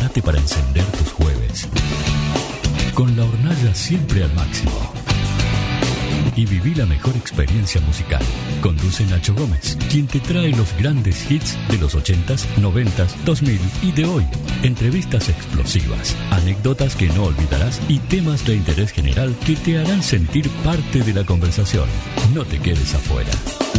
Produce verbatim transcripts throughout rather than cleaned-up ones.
Prepárate para encender tus jueves con la hornalla siempre al máximo y viví la mejor experiencia musical. Conduce Nacho Gómez, quien te trae los grandes hits de los ochentas, noventas, dos mil y de hoy. Entrevistas explosivas, anécdotas que no olvidarás y temas de interés general que te harán sentir parte de la conversación. No te quedes afuera.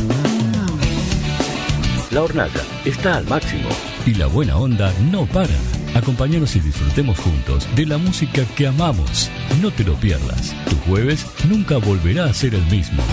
La hornalla está al máximo y la buena onda no para. Acompáñanos y disfrutemos juntos de la música que amamos. No te lo pierdas. Tu jueves nunca volverá a ser el mismo.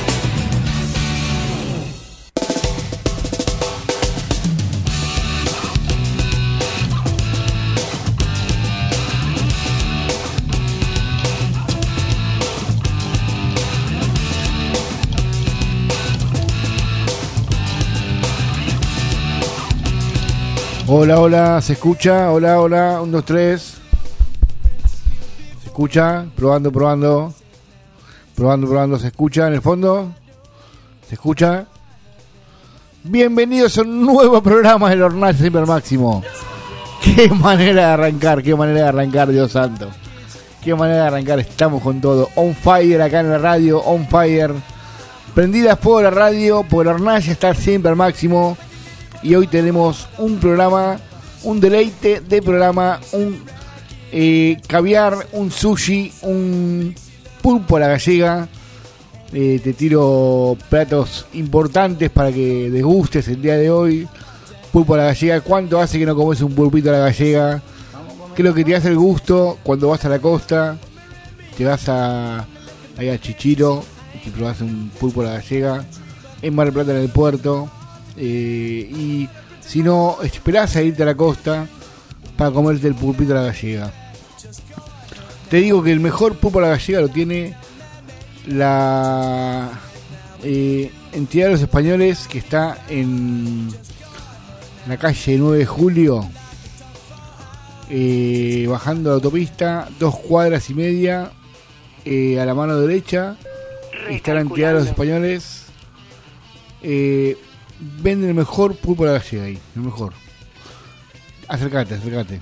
Hola, hola, ¿se escucha? Hola, hola, un, dos, tres. ¿Se escucha? Probando, probando. Probando, probando, ¿se escucha en el fondo? ¿Se escucha? Bienvenidos a un nuevo programa del Hornalla Siempre al Máximo. Qué manera de arrancar, qué manera de arrancar, Dios santo. Qué manera de arrancar, estamos con todo. On fire acá en la radio, on fire. Prendida a fuego la radio, por el Hornalla está siempre al máximo. Y hoy tenemos un programa, un deleite de programa, un eh, caviar, un sushi, un pulpo a la gallega. Eh, te tiro platos importantes para que degustes el día de hoy. Pulpo a la gallega. ¿Cuánto hace que no comes un pulpito a la gallega? Creo que te hace el gusto cuando vas a la costa. Te vas a, ahí a Chichiro y te probás un pulpo a la gallega. En Mar del Plata, en el puerto. Eh, y si no, esperás a irte a la costa para comerte el pulpito a la gallega. Te digo que el mejor pulpo a la gallega lo tiene la eh, entidad de los españoles, que está en la calle nueve de julio, eh, bajando la autopista, dos cuadras y media, eh, a la mano derecha está la entidad de los españoles. eh, Venden el mejor pulpo a la gallega ahí, el mejor. Acércate, acércate.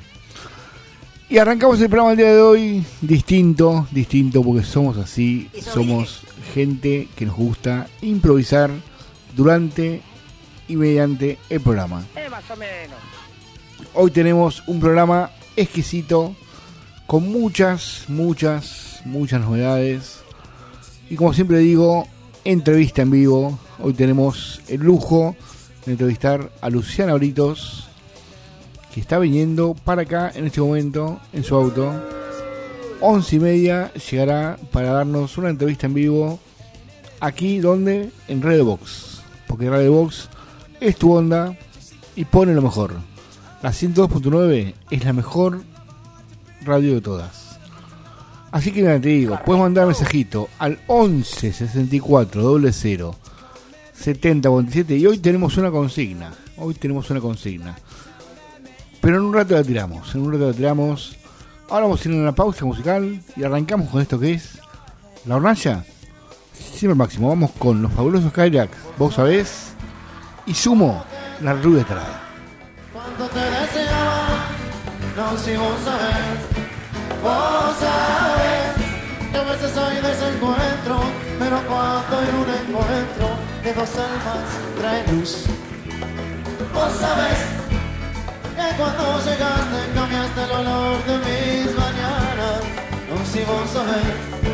Y arrancamos el programa el día de hoy distinto, distinto porque somos así, somos gente que nos gusta improvisar durante y mediante el programa. Eh, más o menos. Hoy tenemos un programa exquisito con muchas, muchas, muchas novedades. Y como siempre digo, entrevista en vivo. Hoy tenemos el lujo de entrevistar a Luciana Britos, que está viniendo para acá en este momento en su auto. Once y media llegará para darnos una entrevista en vivo aquí, donde en Radio Box, porque Radio Box es tu onda y pone lo mejor. La ciento dos punto nueve es la mejor radio de todas. Así que nada, te digo, puedes mandar mensajito al once sesenta y cuatro cero cero setenta cuarenta y siete. Y hoy tenemos una consigna. Hoy tenemos una consigna. Pero en un rato la tiramos. En un rato la tiramos. Ahora vamos a ir a una pausa musical. Y arrancamos con esto que es La Hornalla Siempre al Máximo. Vamos con los fabulosos Kyrax, vos sabés. Y Sumo, la rubia tarada. Cuando te deseaba, no si vos sabés. Vos sabés que a veces hay desencuentro, pero cuando hay un encuentro de dos almas trae luz. Vos sabés que cuando llegaste cambiaste el olor de mis mañanas. No si vos sabés.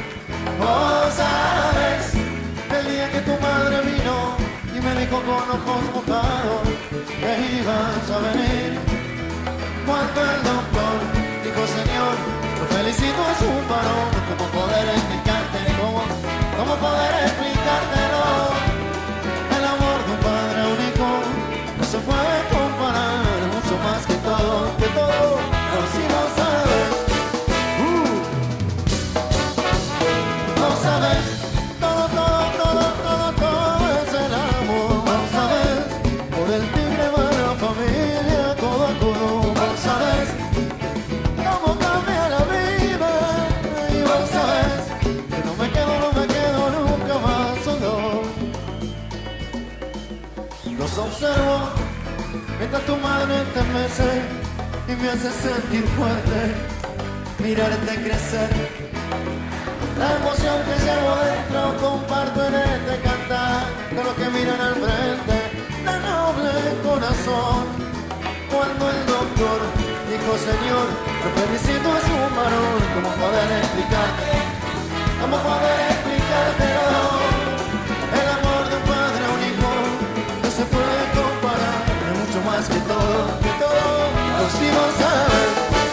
Vos sabés el día que tu madre vino y me dijo con ojos mojados que ibas a venir. Cuando el doctor dijo, señor, lo felicito, es un varón. ¿Cómo poder explicarte? ¿Cómo, cómo poder explicártelo? El amor de un padre único no se puede comparar, mucho más que todo, que todo, pero si no sabes. Uh. No sabes, todo, todo, todo, todo, todo es el amor. No sabes, por el tigre va la familia, todo a todo. No sabes cómo cambia la vida. Y vos sabes que no me quedo, no me quedo nunca más solo. Los observo mientras tu madre te mece y me hace sentir fuerte, mirarte crecer. La emoción que llevo dentro comparto en este cantar con los que miran al frente, la noble corazón. Cuando el doctor dijo Señor, lo felicito a su varón, ¿cómo poder explicarte? ¿Cómo poder explicártelo? El amor de un padre a un hijo no se puede comparar, es mucho más que todo, que todo, lo sigo saber.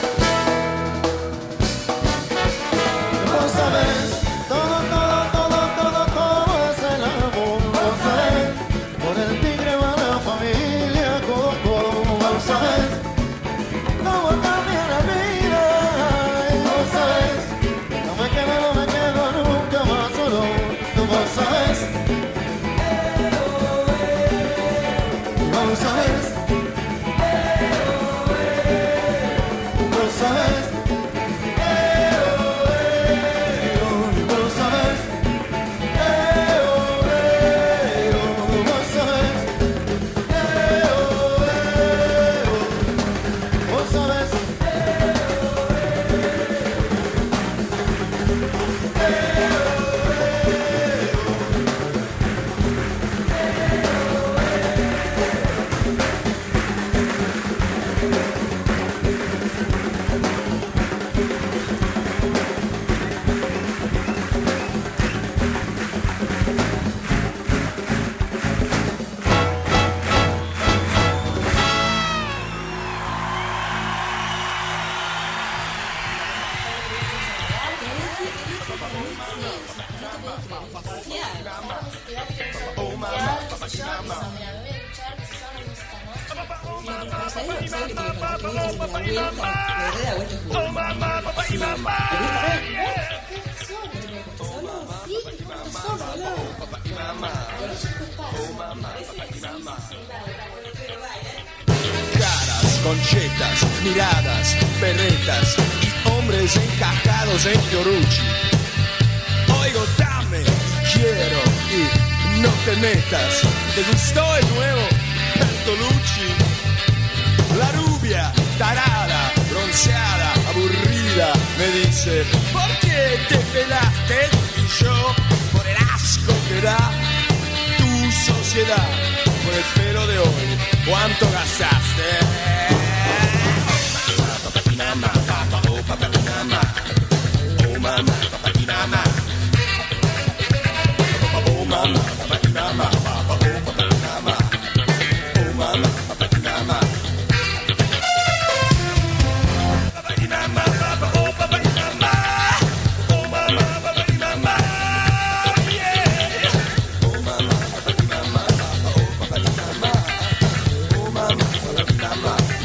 Vos sabés, todo, todo, todo, todo, todo es el amor. Vos sabés, por el tigre va la familia, codo, codo. Vos sabés, cómo cambia la vida. Y vos sabés, no me quedo, no me quedo nunca más solo. Vos sabés, vos sabés, vos sabés. Caras, conchetas, miradas, berretas y hombres encajados en Fiorucci. Oigo, dame, quiero y no te metas. ¿Te gustó el nuevo Bertolucci? La rubia, tarada, bronceada, aburrida, me dice: ¿por qué te pelaste? Y yo, por el asco que da tu sociedad. Por el pelo de hoy, ¿cuánto gastaste? Oh mamá, papá, oh papá, mamá, oh mamá, papá, mamá, oh mamá, papá, mamá, oh papá, mamá, oh mamá, papá, mamá. Mama.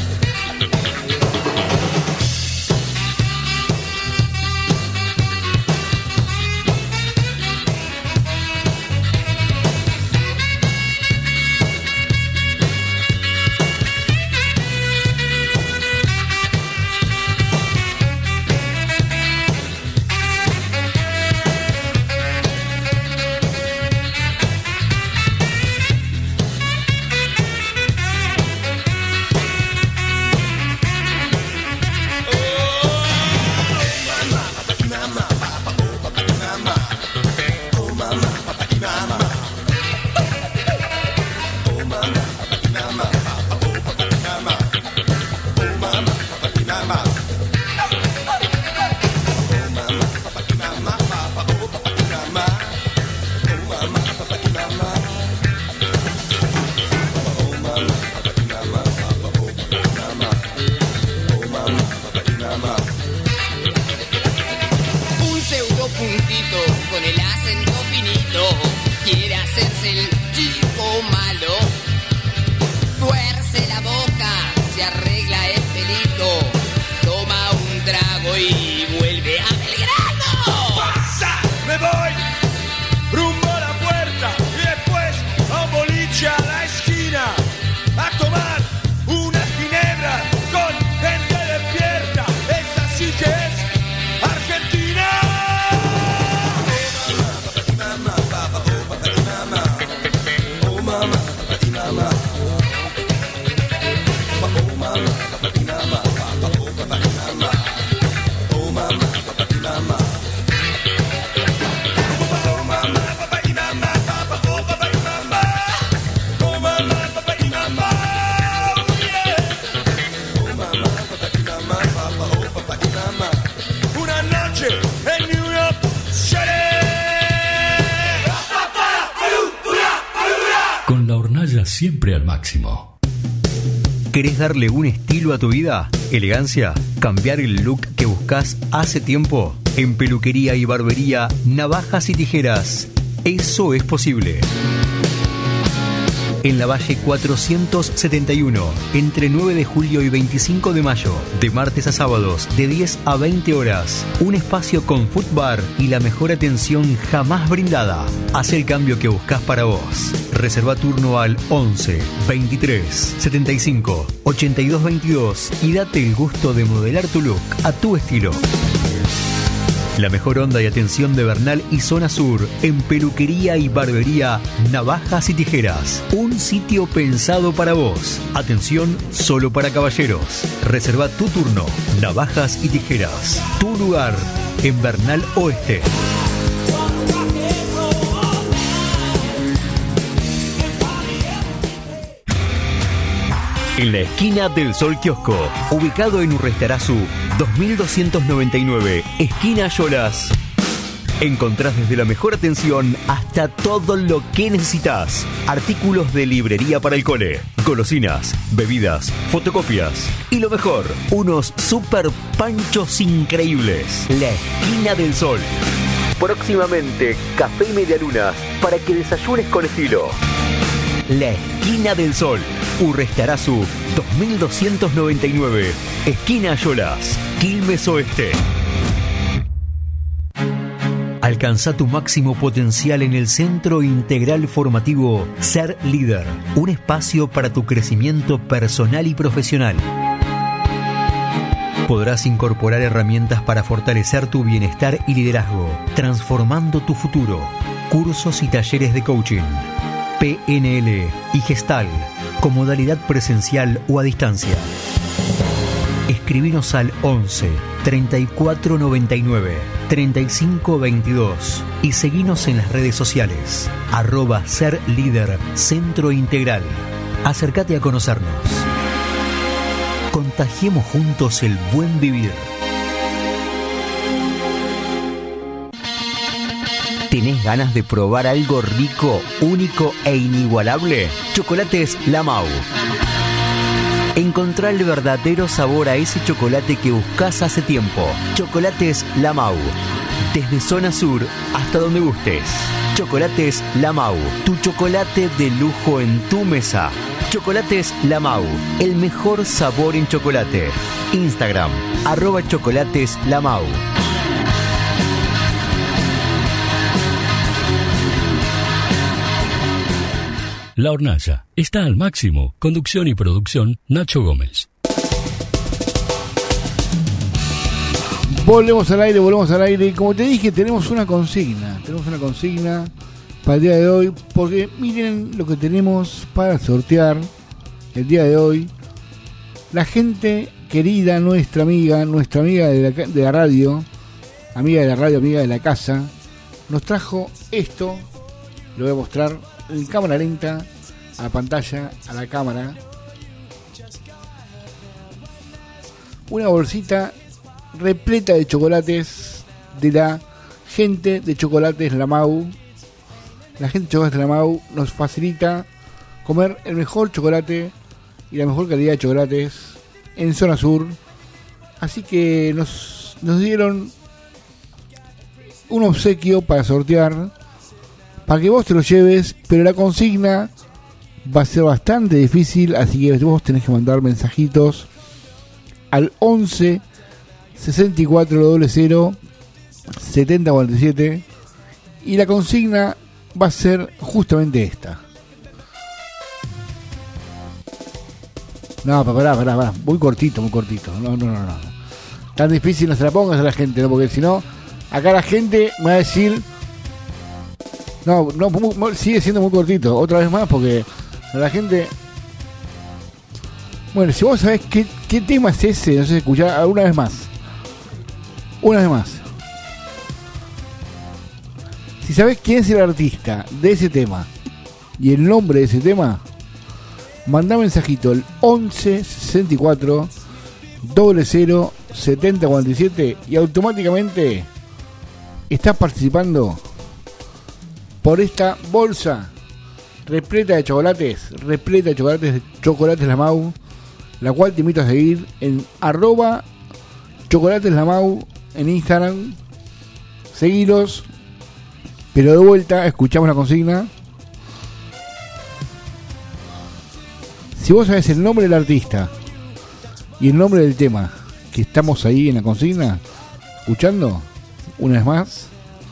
siempre al máximo. ¿Querés darle un estilo a tu vida? ¿Elegancia? ¿Cambiar el look que buscas hace tiempo? En peluquería y barbería, navajas y tijeras. Eso es posible. En la Valle cuatrocientos setenta y uno, entre nueve de julio y veinticinco de mayo, de martes a sábados, de diez a veinte horas. Un espacio con food bar y la mejor atención jamás brindada. Haz el cambio que buscas para vos. Reserva turno al once, veintitrés, setenta y cinco, ochenta y dos veintidós y date el gusto de modelar tu look a tu estilo. La mejor onda y atención de Bernal y Zona Sur en peluquería y barbería, navajas y tijeras. Un sitio pensado para vos. Atención solo para caballeros. Reserva tu turno. Navajas y tijeras. Tu lugar en Bernal Oeste. En la esquina del Sol Kiosco, ubicado en Urrestarazu, dos mil doscientos noventa y nueve, esquina Yolas. Encontrás desde la mejor atención hasta todo lo que necesitas. Artículos de librería para el cole, golosinas, bebidas, fotocopias. Y lo mejor, unos super panchos increíbles. La esquina del Sol. Próximamente, café y medialunas para que desayunes con estilo. La esquina del Sol. Urrestarazu, dos mil doscientos noventa y nueve, esquina Yolas, Quilmes Oeste. Alcanza tu máximo potencial en el Centro Integral Formativo Ser Líder, un espacio para tu crecimiento personal y profesional. Podrás incorporar herramientas para fortalecer tu bienestar y liderazgo, transformando tu futuro. Cursos y talleres de coaching, P N L y Gestal, con modalidad presencial o a distancia. Escribinos al once, treinta y cuatro noventa y nueve, treinta y cinco veintidós y seguinos en las redes sociales, arroba Ser Líder Centro Integral. Acércate a conocernos. Contagiemos juntos el buen vivir. ¿Tenés ganas de probar algo rico, único e inigualable? Chocolates La Mau. Encontrá el verdadero sabor a ese chocolate que buscás hace tiempo. Chocolates La Mau. Desde Zona Sur hasta donde gustes. Chocolates La Mau. Tu chocolate de lujo en tu mesa. Chocolates La Mau. El mejor sabor en chocolate. Instagram, arroba chocolates La Mau. La Hornalla está al máximo. Conducción y producción, Nacho Gómez. Volvemos al aire, volvemos al aire. Y como te dije, tenemos una consigna. Tenemos una consigna para el día de hoy. Porque miren lo que tenemos para sortear el día de hoy. La gente querida, nuestra amiga, nuestra amiga de la, de la radio, amiga de la radio, amiga de la casa, nos trajo esto. Lo voy a mostrar en cámara lenta, a la pantalla, a la cámara. Una bolsita repleta de chocolates de la gente de Chocolates La Mau. La gente de Chocolates La Mau nos facilita comer el mejor chocolate y la mejor calidad de chocolates en Zona Sur. Así que nos, nos dieron un obsequio para sortear, para que vos te lo lleves, pero la consigna va a ser bastante difícil, así que vos tenés que mandar mensajitos al once, sesenta y cuatro cero, setenta cuarenta y siete y la consigna va a ser justamente esta. No, pará, pará, pará, muy cortito, muy cortito. No, no, no, no. Tan difícil no se la pongas a la gente, ¿no? Porque si no, acá la gente me va a decir... No, no, muy, sigue siendo muy cortito. Otra vez más porque la gente... Bueno, si vos sabés qué, qué tema es ese, no sé, escuchá una vez más. Una vez más. Si sabés quién es el artista de ese tema y el nombre de ese tema, mandá mensajito al once, sesenta y cuatro, cero, setenta cuarenta y siete y automáticamente estás participando por esta bolsa repleta de chocolates, repleta de chocolates, de chocolates La Mau, la cual te invito a seguir en arroba chocolates La Mau en Instagram. Seguilos, pero de vuelta escuchamos la consigna. Si vos sabés el nombre del artista y el nombre del tema que estamos ahí en la consigna escuchando, una vez más,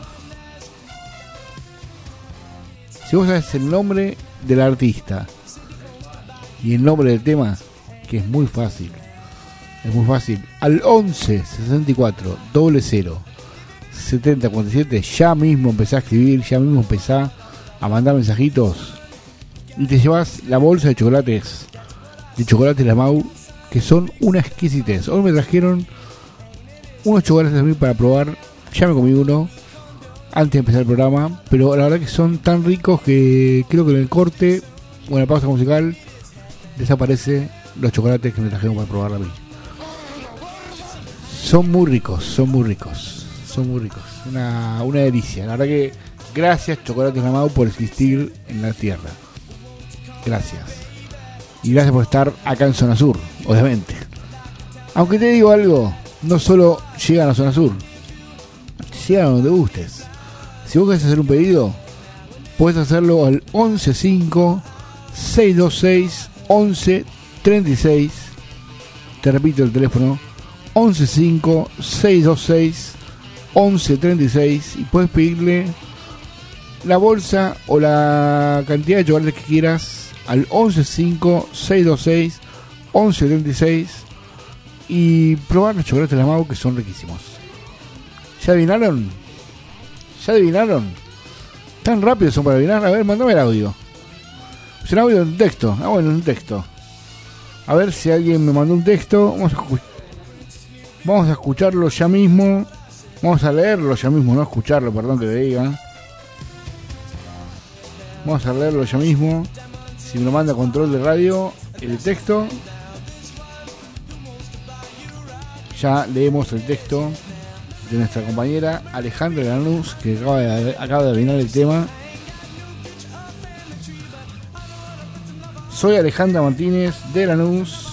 si vos sabés el nombre del artista y el nombre del tema, que es muy fácil, es muy fácil, al once sesenta y cuatro cero cero setenta cuarenta y siete, ya mismo empezá a escribir, ya mismo empezá a mandar mensajitos y te llevas la bolsa de chocolates de chocolates La Mau, que son una exquisitez. Hoy me trajeron unos chocolates a mí para probar, ya me comí uno antes de empezar el programa, pero la verdad que son tan ricos que creo que en el corte o en la pausa musical desaparecen los chocolates que me trajeron para probar a mí. Son muy ricos, son muy ricos, son muy ricos, una, una delicia. La verdad que gracias Chocolates La Mau por existir en la tierra. Gracias. Y gracias por estar acá en Zona Sur, obviamente. Aunque te digo algo, no solo llegan a Zona Sur, llegan a donde gustes. Si vos querés hacer un pedido, puedes hacerlo al once cinco seis dos seis once treinta y seis. Te repito el teléfono, once cinco seis dos seis once treinta y seis, y puedes pedirle la bolsa o la cantidad de chocolates que quieras al once cinco seis dos seis once treinta y seis y probar los chocolates La Mau, que son riquísimos. ¿Ya adivinaron? ¿Ya adivinaron? Tan rápido son para adivinar. A ver, mandame el audio. ¿Es un audio en texto? Ah, bueno, en texto. A ver si alguien me mandó un texto. Vamos a, escu- Vamos a escucharlo ya mismo. Vamos a leerlo ya mismo, no escucharlo, perdón que te diga. Vamos a leerlo ya mismo. Si me lo manda control de radio, el texto. Ya leemos el texto de nuestra compañera Alejandra Lanús, que acaba de, acaba de adivinar el tema. Soy Alejandra Martínez de Lanús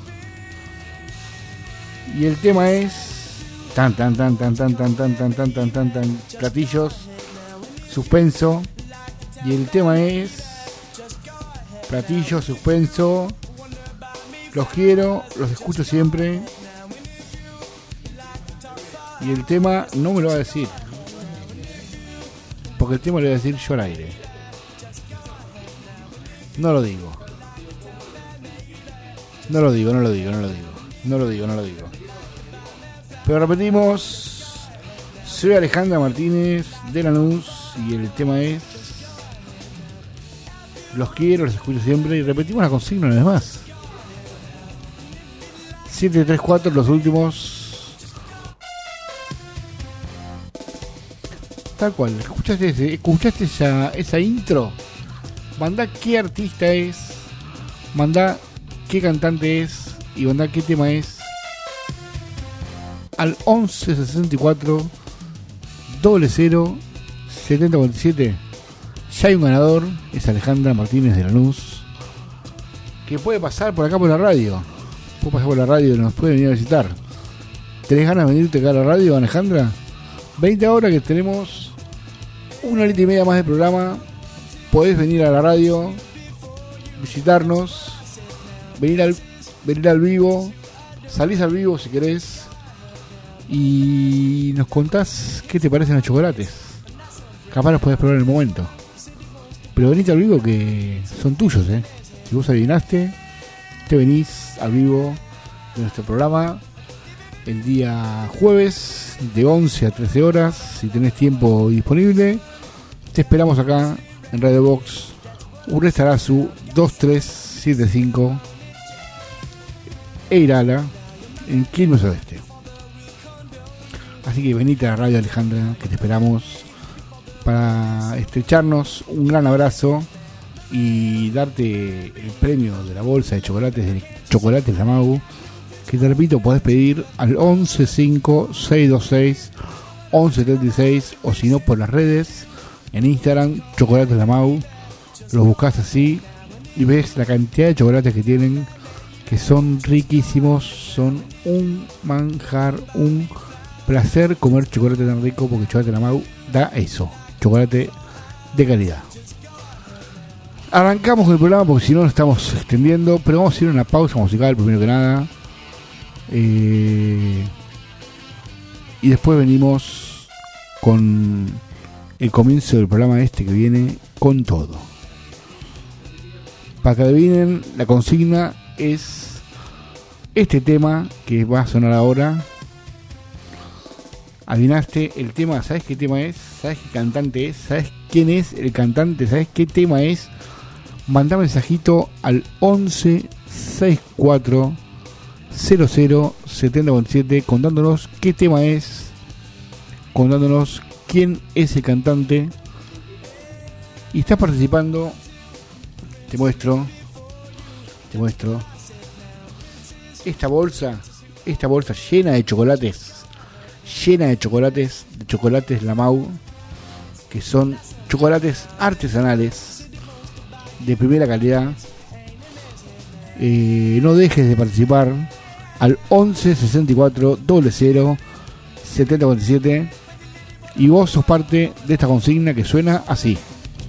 y el tema es tan tan tan tan tan tan tan tan tan tan tan tan platillos suspenso, y el tema es platillos suspenso. Los quiero, los escucho siempre. Y el tema no me lo va a decir, porque el tema lo voy a decir yo al aire. No lo digo. No lo digo, no lo digo, no lo digo. No lo digo, no lo digo. Pero repetimos. Soy Alejandra Martínez de Lanús y el tema es los quiero, los escucho siempre. Y repetimos la consigna una vez más. siete tres cuatro los últimos. Tal cual, ¿escuchaste, ese, escuchaste esa, esa intro? Mandá qué artista es, mandá qué cantante es y mandá qué tema es al once sesenta y cuatro cero cero setenta cuarenta y siete. Ya hay un ganador, es Alejandra Martínez de Lanús, que puede pasar por acá por la radio. Puede pasar por la radio y nos puede venir a visitar. ¿Tenés ganas de venirte acá a la radio, Alejandra? veinte horas que tenemos una horita y media más de programa. Podés venir a la radio, visitarnos, venir al, venir al vivo, salís al vivo si querés y nos contás qué te parecen los chocolates. Capaz los podés probar en el momento, pero venite al vivo que son tuyos, eh. Si vos adivinaste, te venís al vivo de nuestro programa el día jueves de once a trece horas, si tenés tiempo disponible. Te esperamos acá en Radio Box Urrestarazu dos tres siete cinco Eirala, en Quilmes Oeste. Así que venite a la radio, Alejandra, que te esperamos para estrecharnos un gran abrazo y darte el premio de la bolsa de chocolates de Chocolates La Mau, que te repito, podés pedir al once cinco seis dos seis once treinta y seis, o si no por las redes, en Instagram, Chocolates La Mau, los buscas así y ves la cantidad de chocolates que tienen, que son riquísimos, son un manjar, un placer comer chocolate tan rico, porque Chocolate La Mau da eso, chocolate de calidad. Arrancamos con el programa porque si no nos estamos extendiendo, pero vamos a ir a una pausa musical primero que nada, eh, y después venimos con el comienzo del programa este que viene con todo. Para que adivinen, la consigna es este tema que va a sonar ahora. Adivinaste el tema, ¿sabes qué tema es? ¿Sabes qué cantante es? ¿Sabes quién es el cantante? ¿Sabes qué tema es? Mandá mensajito al once sesenta y cuatro cero cero setenta cuarenta y siete contándonos qué tema es, contándonos quién es el cantante. Y estás participando. Te muestro, te muestro esta bolsa, esta bolsa llena de chocolates, llena de chocolates, de chocolates La Mau, que son chocolates artesanales de primera calidad. Eh, no dejes de participar al once sesenta y cuatro cero cero setenta cuarenta y siete y vos sos parte de esta consigna que suena así.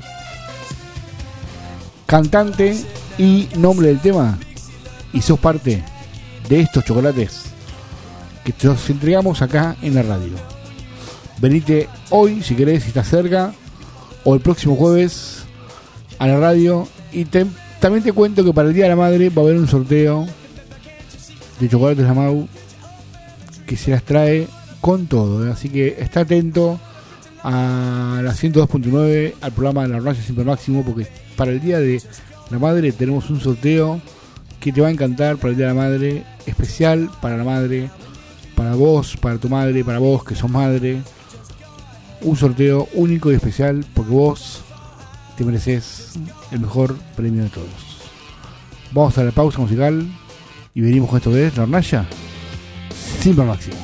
Cantante y nombre del tema, y sos parte de estos chocolates que te los entregamos acá en la radio. Venite hoy si querés, si estás cerca, o el próximo jueves a la radio. Y te, también te cuento que para el Día de la Madre va a haber un sorteo de chocolates La Mau que se las trae con todo, ¿eh? Así que está atento a la ciento dos punto nueve, al programa de La Hornalla Siempre al Máximo, porque para el Día de la Madre tenemos un sorteo que te va a encantar. Para el Día de la Madre, especial para la madre, para vos, para tu madre, para vos que sos madre. Un sorteo único y especial, porque vos te mereces el mejor premio de todos. Vamos a la pausa musical y venimos con esto que es La Hornalla Siempre al Máximo.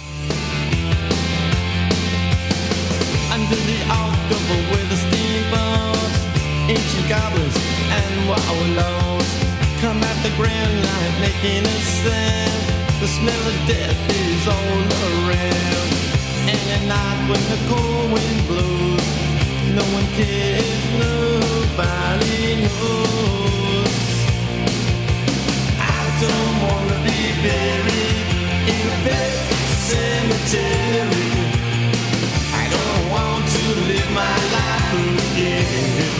Under the October with the steamboats, ancient goblins and wallows come at the grand light making a sound. The smell of death is all around. And at night when the cold wind blows, no one cares, nobody knows. I don't wanna be buried in a pet cemetery. I don't want to live my life again.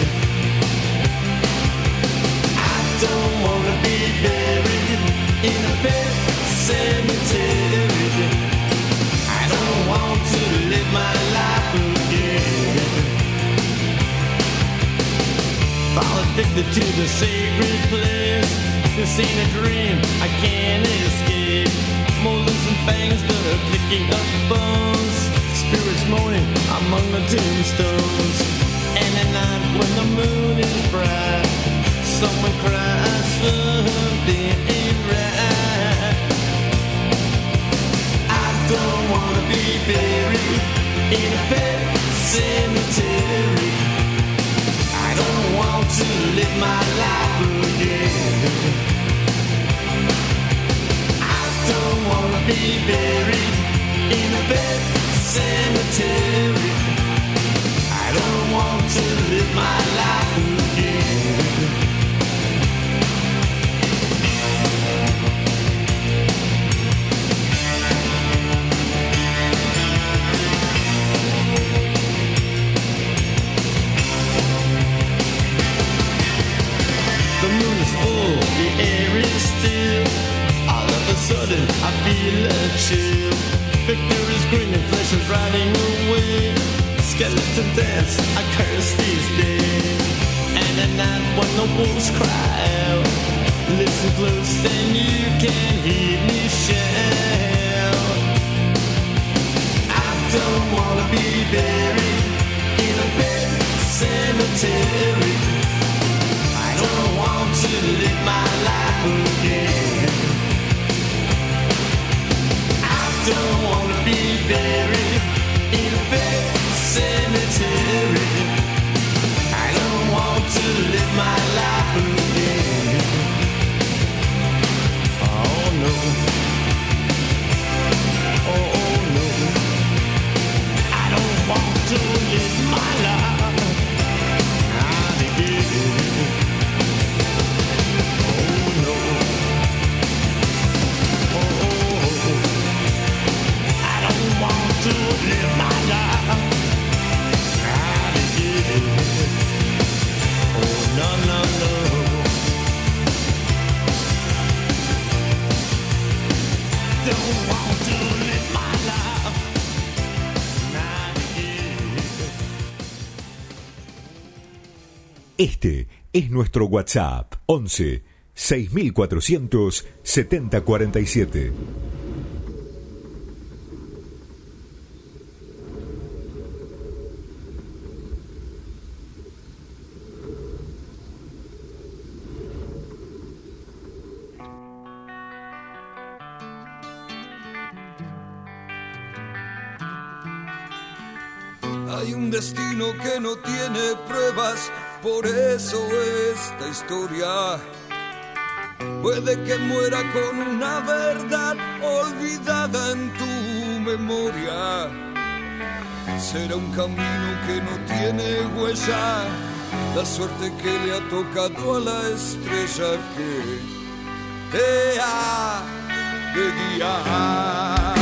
I don't wanna be buried in a pet cemetery. I don't want to live my life again. Fall addicted to the sacred place. This ain't a dream, I can't escape. Molars and fangs that are picking up bones. Spirits moaning among the tombstones. And at night when the moon is bright, someone cries something ain't right. I don't wanna be buried in a pet cemetery. I don't want to live my life again. I don't wanna be buried in a pet cemetery. I don't want to live my life again. The moon is full, the air is still. All of a sudden I feel a chill. Victor is grinning, flesh is riding away. Skeleton dance, I curse these days. And at night when the wolves cry out, listen close and you can hear me shout. I don't wanna be buried in a pet cemetery. I don't want to live my life again. I don't wanna be buried in a pet cemetery. I don't want to Este es nuestro WhatsApp, once seis mil cuatrocientos setenta cuarenta y siete. Hay un destino que no tiene pruebas, por eso esta historia puede que muera con una verdad olvidada en tu memoria. Será un camino que no tiene huella, la suerte que le ha tocado a la estrella que te ha de guiar.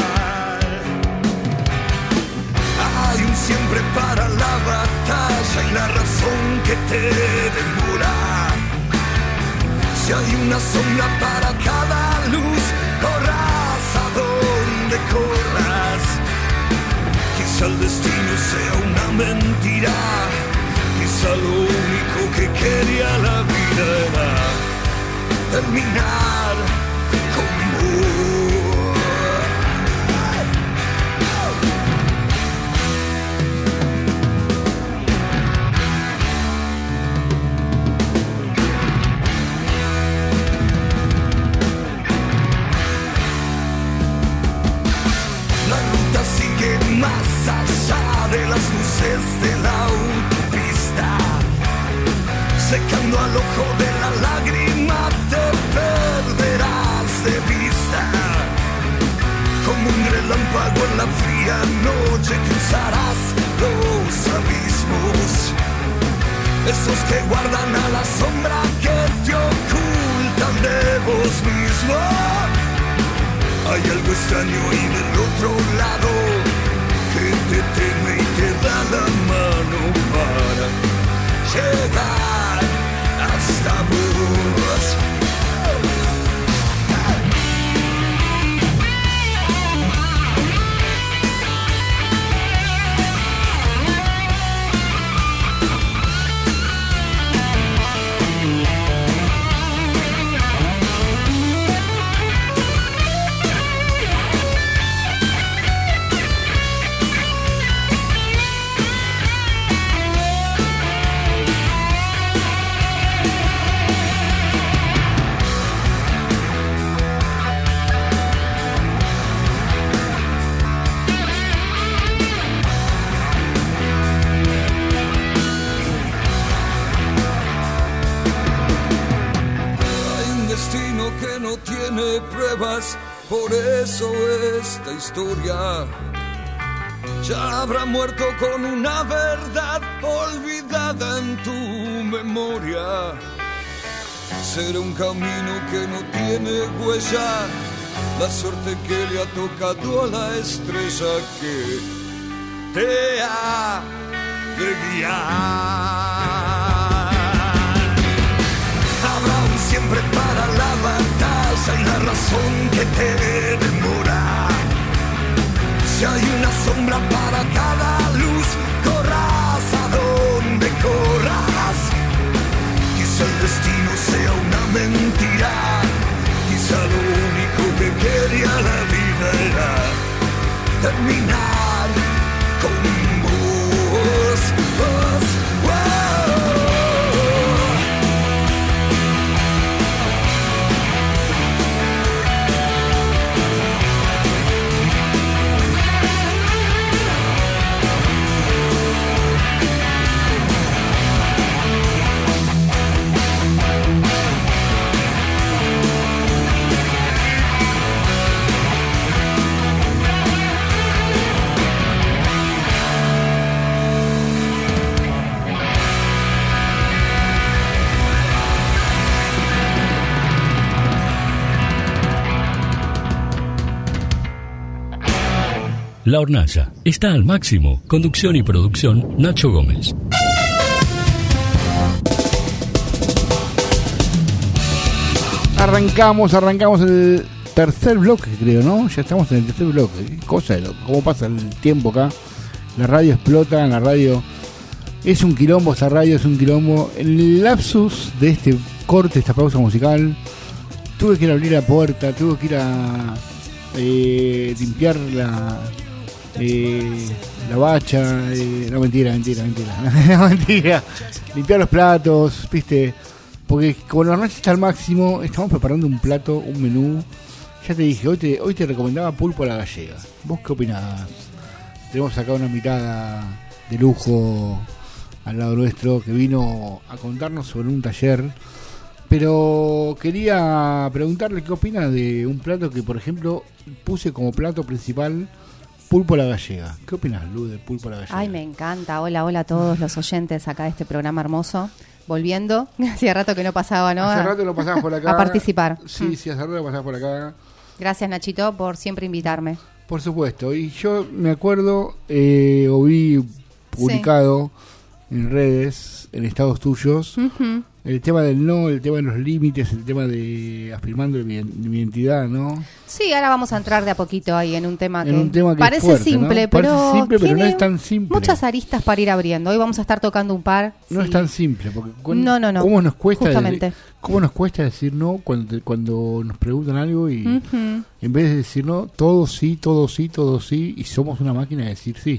Hay un siempre para la batalla y la razón que te demora. Si hay una sombra para cada luz, corras a donde corras. Quizá el destino sea una mentira, quizá lo único que quería la vida era terminar con vos. Más allá de las luces de la autopista, secando al ojo de la lágrima te perderás de vista. Como un relámpago en la fría noche cruzarás los abismos, esos que guardan a la sombra que te ocultan de vos mismo. Hay algo extraño ahí del otro lado que te teme y te da la mano para llegar hasta vos. Pruebas, por eso esta historia ya habrá muerto con una verdad olvidada en tu memoria. Será un camino que no tiene huella, la suerte que le ha tocado a la estrella que te ha de guiar. Habrá un siempre para la batalla y la razón que te demora. Si hay una sombra para cada luz, corras a donde corras. Quizá el destino sea una mentira, quizá lo único que quería la vida era terminar con vos, vos, wow. La Hornalla está al máximo. Conducción y producción, Nacho Gómez. Arrancamos, arrancamos el tercer bloque, creo, ¿no? Ya estamos en el tercer bloque. ¿Qué cosa de loco? ¿Cómo pasa el tiempo acá? La radio explota, en la radio es un quilombo, esta radio es un quilombo. En el lapsus de este corte, esta pausa musical, tuve que ir a abrir la puerta, tuve que ir a eh, limpiar la eh, la bacha, eh, no, mentira, mentira, mentira, no, mentira, limpiar los platos, viste, porque como la noche está al máximo, estamos preparando un plato, un menú. Ya te dije, hoy te, hoy te recomendaba pulpo a la gallega. ¿Vos qué opinás? Tenemos acá una invitada de lujo al lado nuestro que vino a contarnos sobre un taller, pero quería preguntarle qué opina de un plato que, por ejemplo, puse como plato principal pulpo a la gallega. ¿Qué opinas, Lu, del pulpo a la gallega? Ay, me encanta. Hola, hola a todos los oyentes acá de este programa hermoso. Volviendo, hacía rato que no pasaba, ¿no? Hace rato no pasabas por acá. A participar. Sí, mm. sí, hace rato no pasabas por acá. Gracias, Nachito, por siempre invitarme. Por supuesto. Y yo me acuerdo, eh, o vi publicado sí. en redes, en estados tuyos, uh-huh. el tema del no, el tema de los límites, el tema de afirmando mi, mi identidad, ¿no? Sí, ahora vamos a entrar de a poquito ahí en un tema que, un tema que parece, fuerte, simple, ¿no? pero parece simple, pero no es tan simple. Muchas aristas para ir abriendo. Hoy vamos a estar tocando un par. No sí. es tan simple, porque con, no, no, no. ¿cómo nos cuesta Justamente. Decir, cómo nos cuesta decir no cuando cuando nos preguntan algo y uh-huh. en vez de decir no, todo sí, todo sí, todo sí, y somos una máquina de decir sí.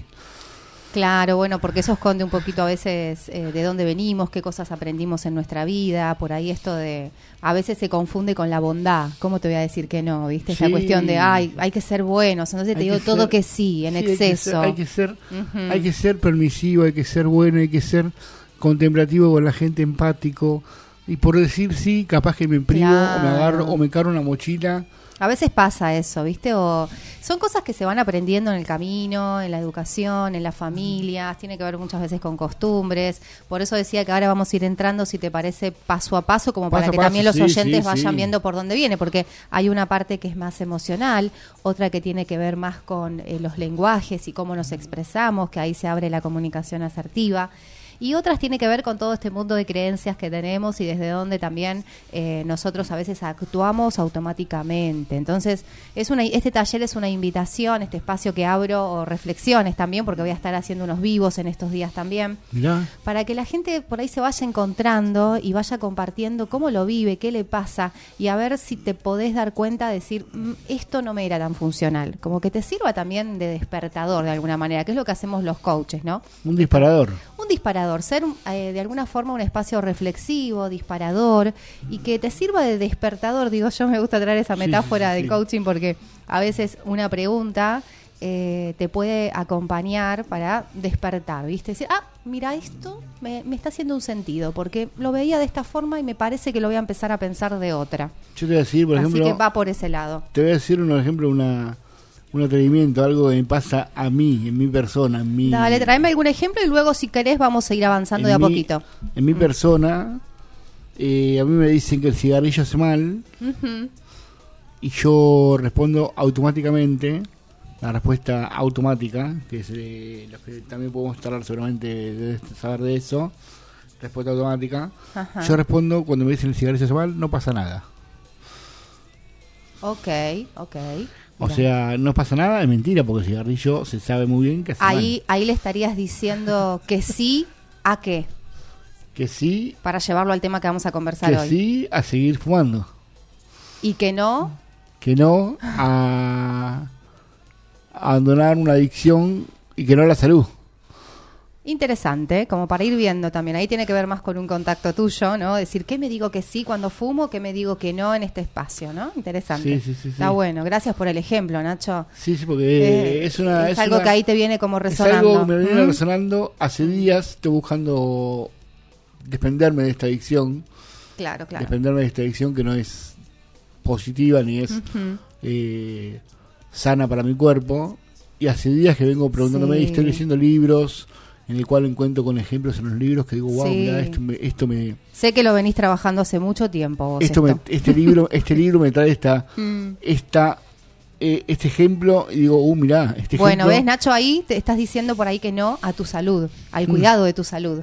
Claro, bueno, porque eso esconde un poquito a veces eh, de dónde venimos, qué cosas aprendimos en nuestra vida, por ahí esto de, a veces se confunde con la bondad, ¿cómo te voy a decir que no? ¿Viste? Esa sí. cuestión de, ay, hay que ser buenos, entonces te hay digo todo ser, que sí, en sí, exceso. Hay que ser, hay que ser, uh-huh. hay que ser permisivo, hay que ser bueno, hay que ser contemplativo con la gente, empático, y por decir sí, capaz que me imprimo, claro. o me agarro, o me cargo una mochila. A veces pasa eso, ¿viste? O son cosas que se van aprendiendo en el camino, en la educación, en las familias, tiene que ver muchas veces con costumbres. Por eso decía que ahora vamos a ir entrando, si te parece, paso a paso, como paso para que paso, también los sí, oyentes sí, vayan sí. viendo por dónde viene, porque hay una parte que es más emocional, otra que tiene que ver más con eh, los lenguajes y cómo nos expresamos, que ahí se abre la comunicación asertiva. Y otras tiene que ver con todo este mundo de creencias que tenemos y desde donde también eh, nosotros a veces actuamos automáticamente. Entonces, es una, este taller es una invitación, este espacio que abro, o reflexiones también, porque voy a estar haciendo unos vivos en estos días también, Mirá. para que la gente por ahí se vaya encontrando y vaya compartiendo cómo lo vive, qué le pasa, y a ver si te podés dar cuenta de decir, mmm, esto no me era tan funcional. Como que te sirva también de despertador de alguna manera, que es lo que hacemos los coaches, ¿no? Un disparador. Un disparador. Ser eh, de alguna forma un espacio reflexivo, disparador, y que te sirva de despertador. Digo, yo me gusta traer esa metáfora sí, sí, sí. de coaching, porque a veces una pregunta eh, te puede acompañar para despertar, ¿viste? Decir, ah, mira, esto me, me está haciendo un sentido, porque lo veía de esta forma y me parece que lo voy a empezar a pensar de otra. Yo te voy a decir, por Así ejemplo... Así que va por ese lado. Te voy a decir un ejemplo, una... un atrevimiento, algo que me pasa a mí, en mi persona, en mi... Dale, tráeme algún ejemplo y luego, si querés, vamos a ir avanzando de a mi, poquito. En mi mm. persona, eh, a mí me dicen que el cigarrillo hace mal, uh-huh. y yo respondo automáticamente, la respuesta automática, que es eh, lo que también podemos hablar seguramente de, de saber de eso, respuesta automática. Ajá. Yo respondo, cuando me dicen el cigarrillo hace mal, no pasa nada. Ok, ok. O Mira. sea, no pasa nada, es mentira, porque el cigarrillo se sabe muy bien que hace ahí, mal. Ahí le estarías diciendo que sí, ¿a qué? Que sí. Para llevarlo al tema que vamos a conversar que hoy. Que sí, a seguir fumando. ¿Y que no? Que no, a, a abandonar una adicción y que no a la salud. Interesante, como para ir viendo también. Ahí tiene que ver más con un contacto tuyo, ¿no? Decir, ¿qué me digo que sí cuando fumo? ¿Qué me digo que no en este espacio, no? Interesante. Sí, sí, sí. Está sí. bueno. Gracias por el ejemplo, Nacho. Sí, sí, porque eh, es una... Es, es algo una, que ahí te viene como resonando. Es algo que me viene ¿Mm? resonando. Hace días estoy buscando desprenderme de esta adicción. Claro, claro. Desprenderme de esta adicción que no es positiva ni es uh-huh. eh, sana para mi cuerpo. Y hace días que vengo preguntándome, sí. estoy leyendo libros... en el cual encuentro con ejemplos en los libros que digo, wow, sí. mirá, esto me, esto me... Sé que lo venís trabajando hace mucho tiempo vos esto, esto. Me, este libro este libro me trae esta, mm. esta eh, este ejemplo y digo, uh, mirá, este bueno, ejemplo... ves, Nacho, ahí te estás diciendo por ahí que no a tu salud, al cuidado mm. de tu salud.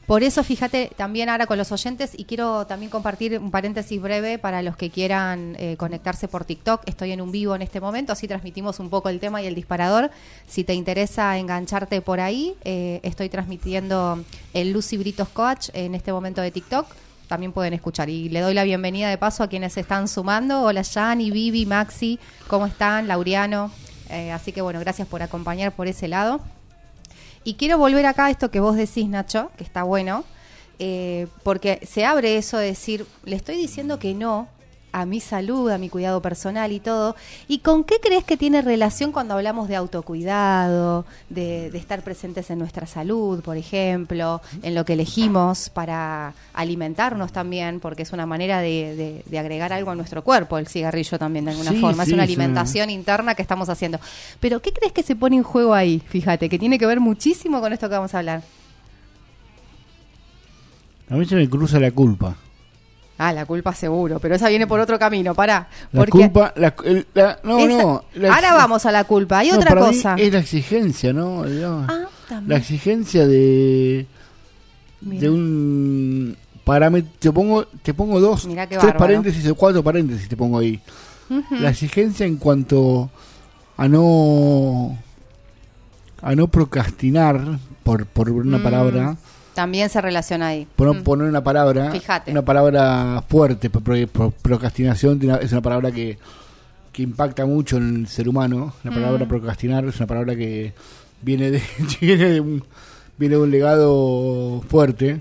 Por eso, fíjate, también ahora con los oyentes, y quiero también compartir un paréntesis breve para los que quieran eh, conectarse por TikTok. Estoy en un vivo en este momento, así transmitimos un poco el tema y el disparador. Si te interesa engancharte por ahí, eh, estoy transmitiendo el Lucy Britos Coach en este momento de TikTok. También pueden escuchar. Y le doy la bienvenida de paso a quienes se están sumando. Hola, Yani, Vivi, Maxi, ¿cómo están? Lauriano. Eh, así que bueno, gracias por acompañar por ese lado. Y quiero volver acá a esto que vos decís, Nacho, que está bueno, eh, porque se abre eso de decir, le estoy diciendo que no a mi salud, a mi cuidado personal y todo. ¿Y con qué crees que tiene relación cuando hablamos de autocuidado, de, de estar presentes en nuestra salud, por ejemplo, en lo que elegimos para alimentarnos también, porque es una manera de, de, de agregar algo a nuestro cuerpo, el cigarrillo también de alguna Sí, forma, sí, es una sí. alimentación interna que estamos haciendo. Pero ¿qué crees que se pone en juego ahí? Fíjate, que tiene que ver muchísimo con esto que vamos a hablar. A mí se me cruza la culpa. Ah, la culpa seguro, pero esa viene por otro camino, pará. La Porque culpa, la, el- la- no, esa- no. la ahora exi- vamos a la culpa, hay no, otra para mí cosa. es la exigencia, ¿no? Digamos, Ah, la también. exigencia de Mira. de un parámetro. Te pongo, te pongo dos, Mirá qué tres bárbaro. paréntesis o cuatro paréntesis te pongo ahí. Ujú. La exigencia en cuanto a no a no procrastinar por por una Mm. palabra. También se relaciona ahí. Por no Mm. poner una palabra, Fíjate. una palabra fuerte, pro- pro- pro- procrastinación tiene una- es una palabra que, que impacta mucho en el ser humano. La palabra Mm. procrastinar es una palabra que viene de, viene de un, viene de un legado fuerte.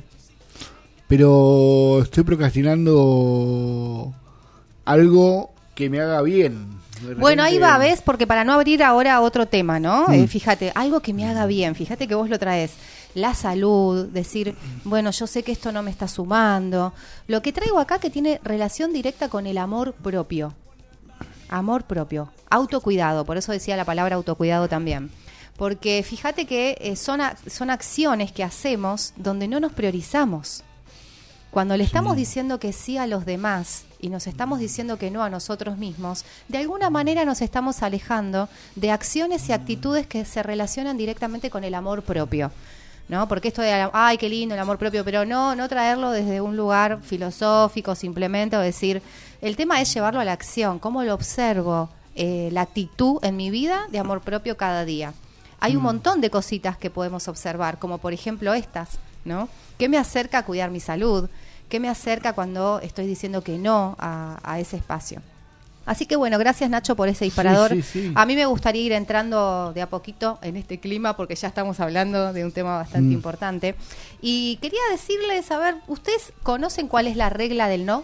Pero estoy procrastinando algo que me haga bien. De Bueno, ahí repente- va, ¿ves? Porque para no abrir ahora otro tema, ¿no? Mm. Eh, fíjate, algo que me haga bien, fíjate que vos lo traes. La salud, decir, bueno, yo sé que esto no me está sumando. Lo que traigo acá que tiene relación directa con el amor propio. Amor propio, autocuidado, por eso decía la palabra autocuidado también. Porque fíjate que eh, son, a- son acciones que hacemos donde no nos priorizamos. Cuando le estamos diciendo que sí a los demás y nos estamos diciendo que no a nosotros mismos, de alguna manera nos estamos alejando de acciones y actitudes que se relacionan directamente con el amor propio, ¿no? Porque esto de, ay, qué lindo el amor propio, pero no, no traerlo desde un lugar filosófico simplemente, o decir, el tema es llevarlo a la acción, cómo lo observo, eh, la actitud en mi vida de amor propio cada día. Hay un montón de cositas que podemos observar, como por ejemplo estas, ¿no? ¿Qué me acerca a cuidar mi salud? ¿Qué me acerca cuando estoy diciendo que no a, a ese espacio? Así que bueno, gracias Nacho por ese disparador. Sí, sí, sí. A mí me gustaría ir entrando de a poquito en este clima porque ya estamos hablando de un tema bastante Mm. importante. Y quería decirles, a ver, ¿ustedes conocen cuál es la regla del no?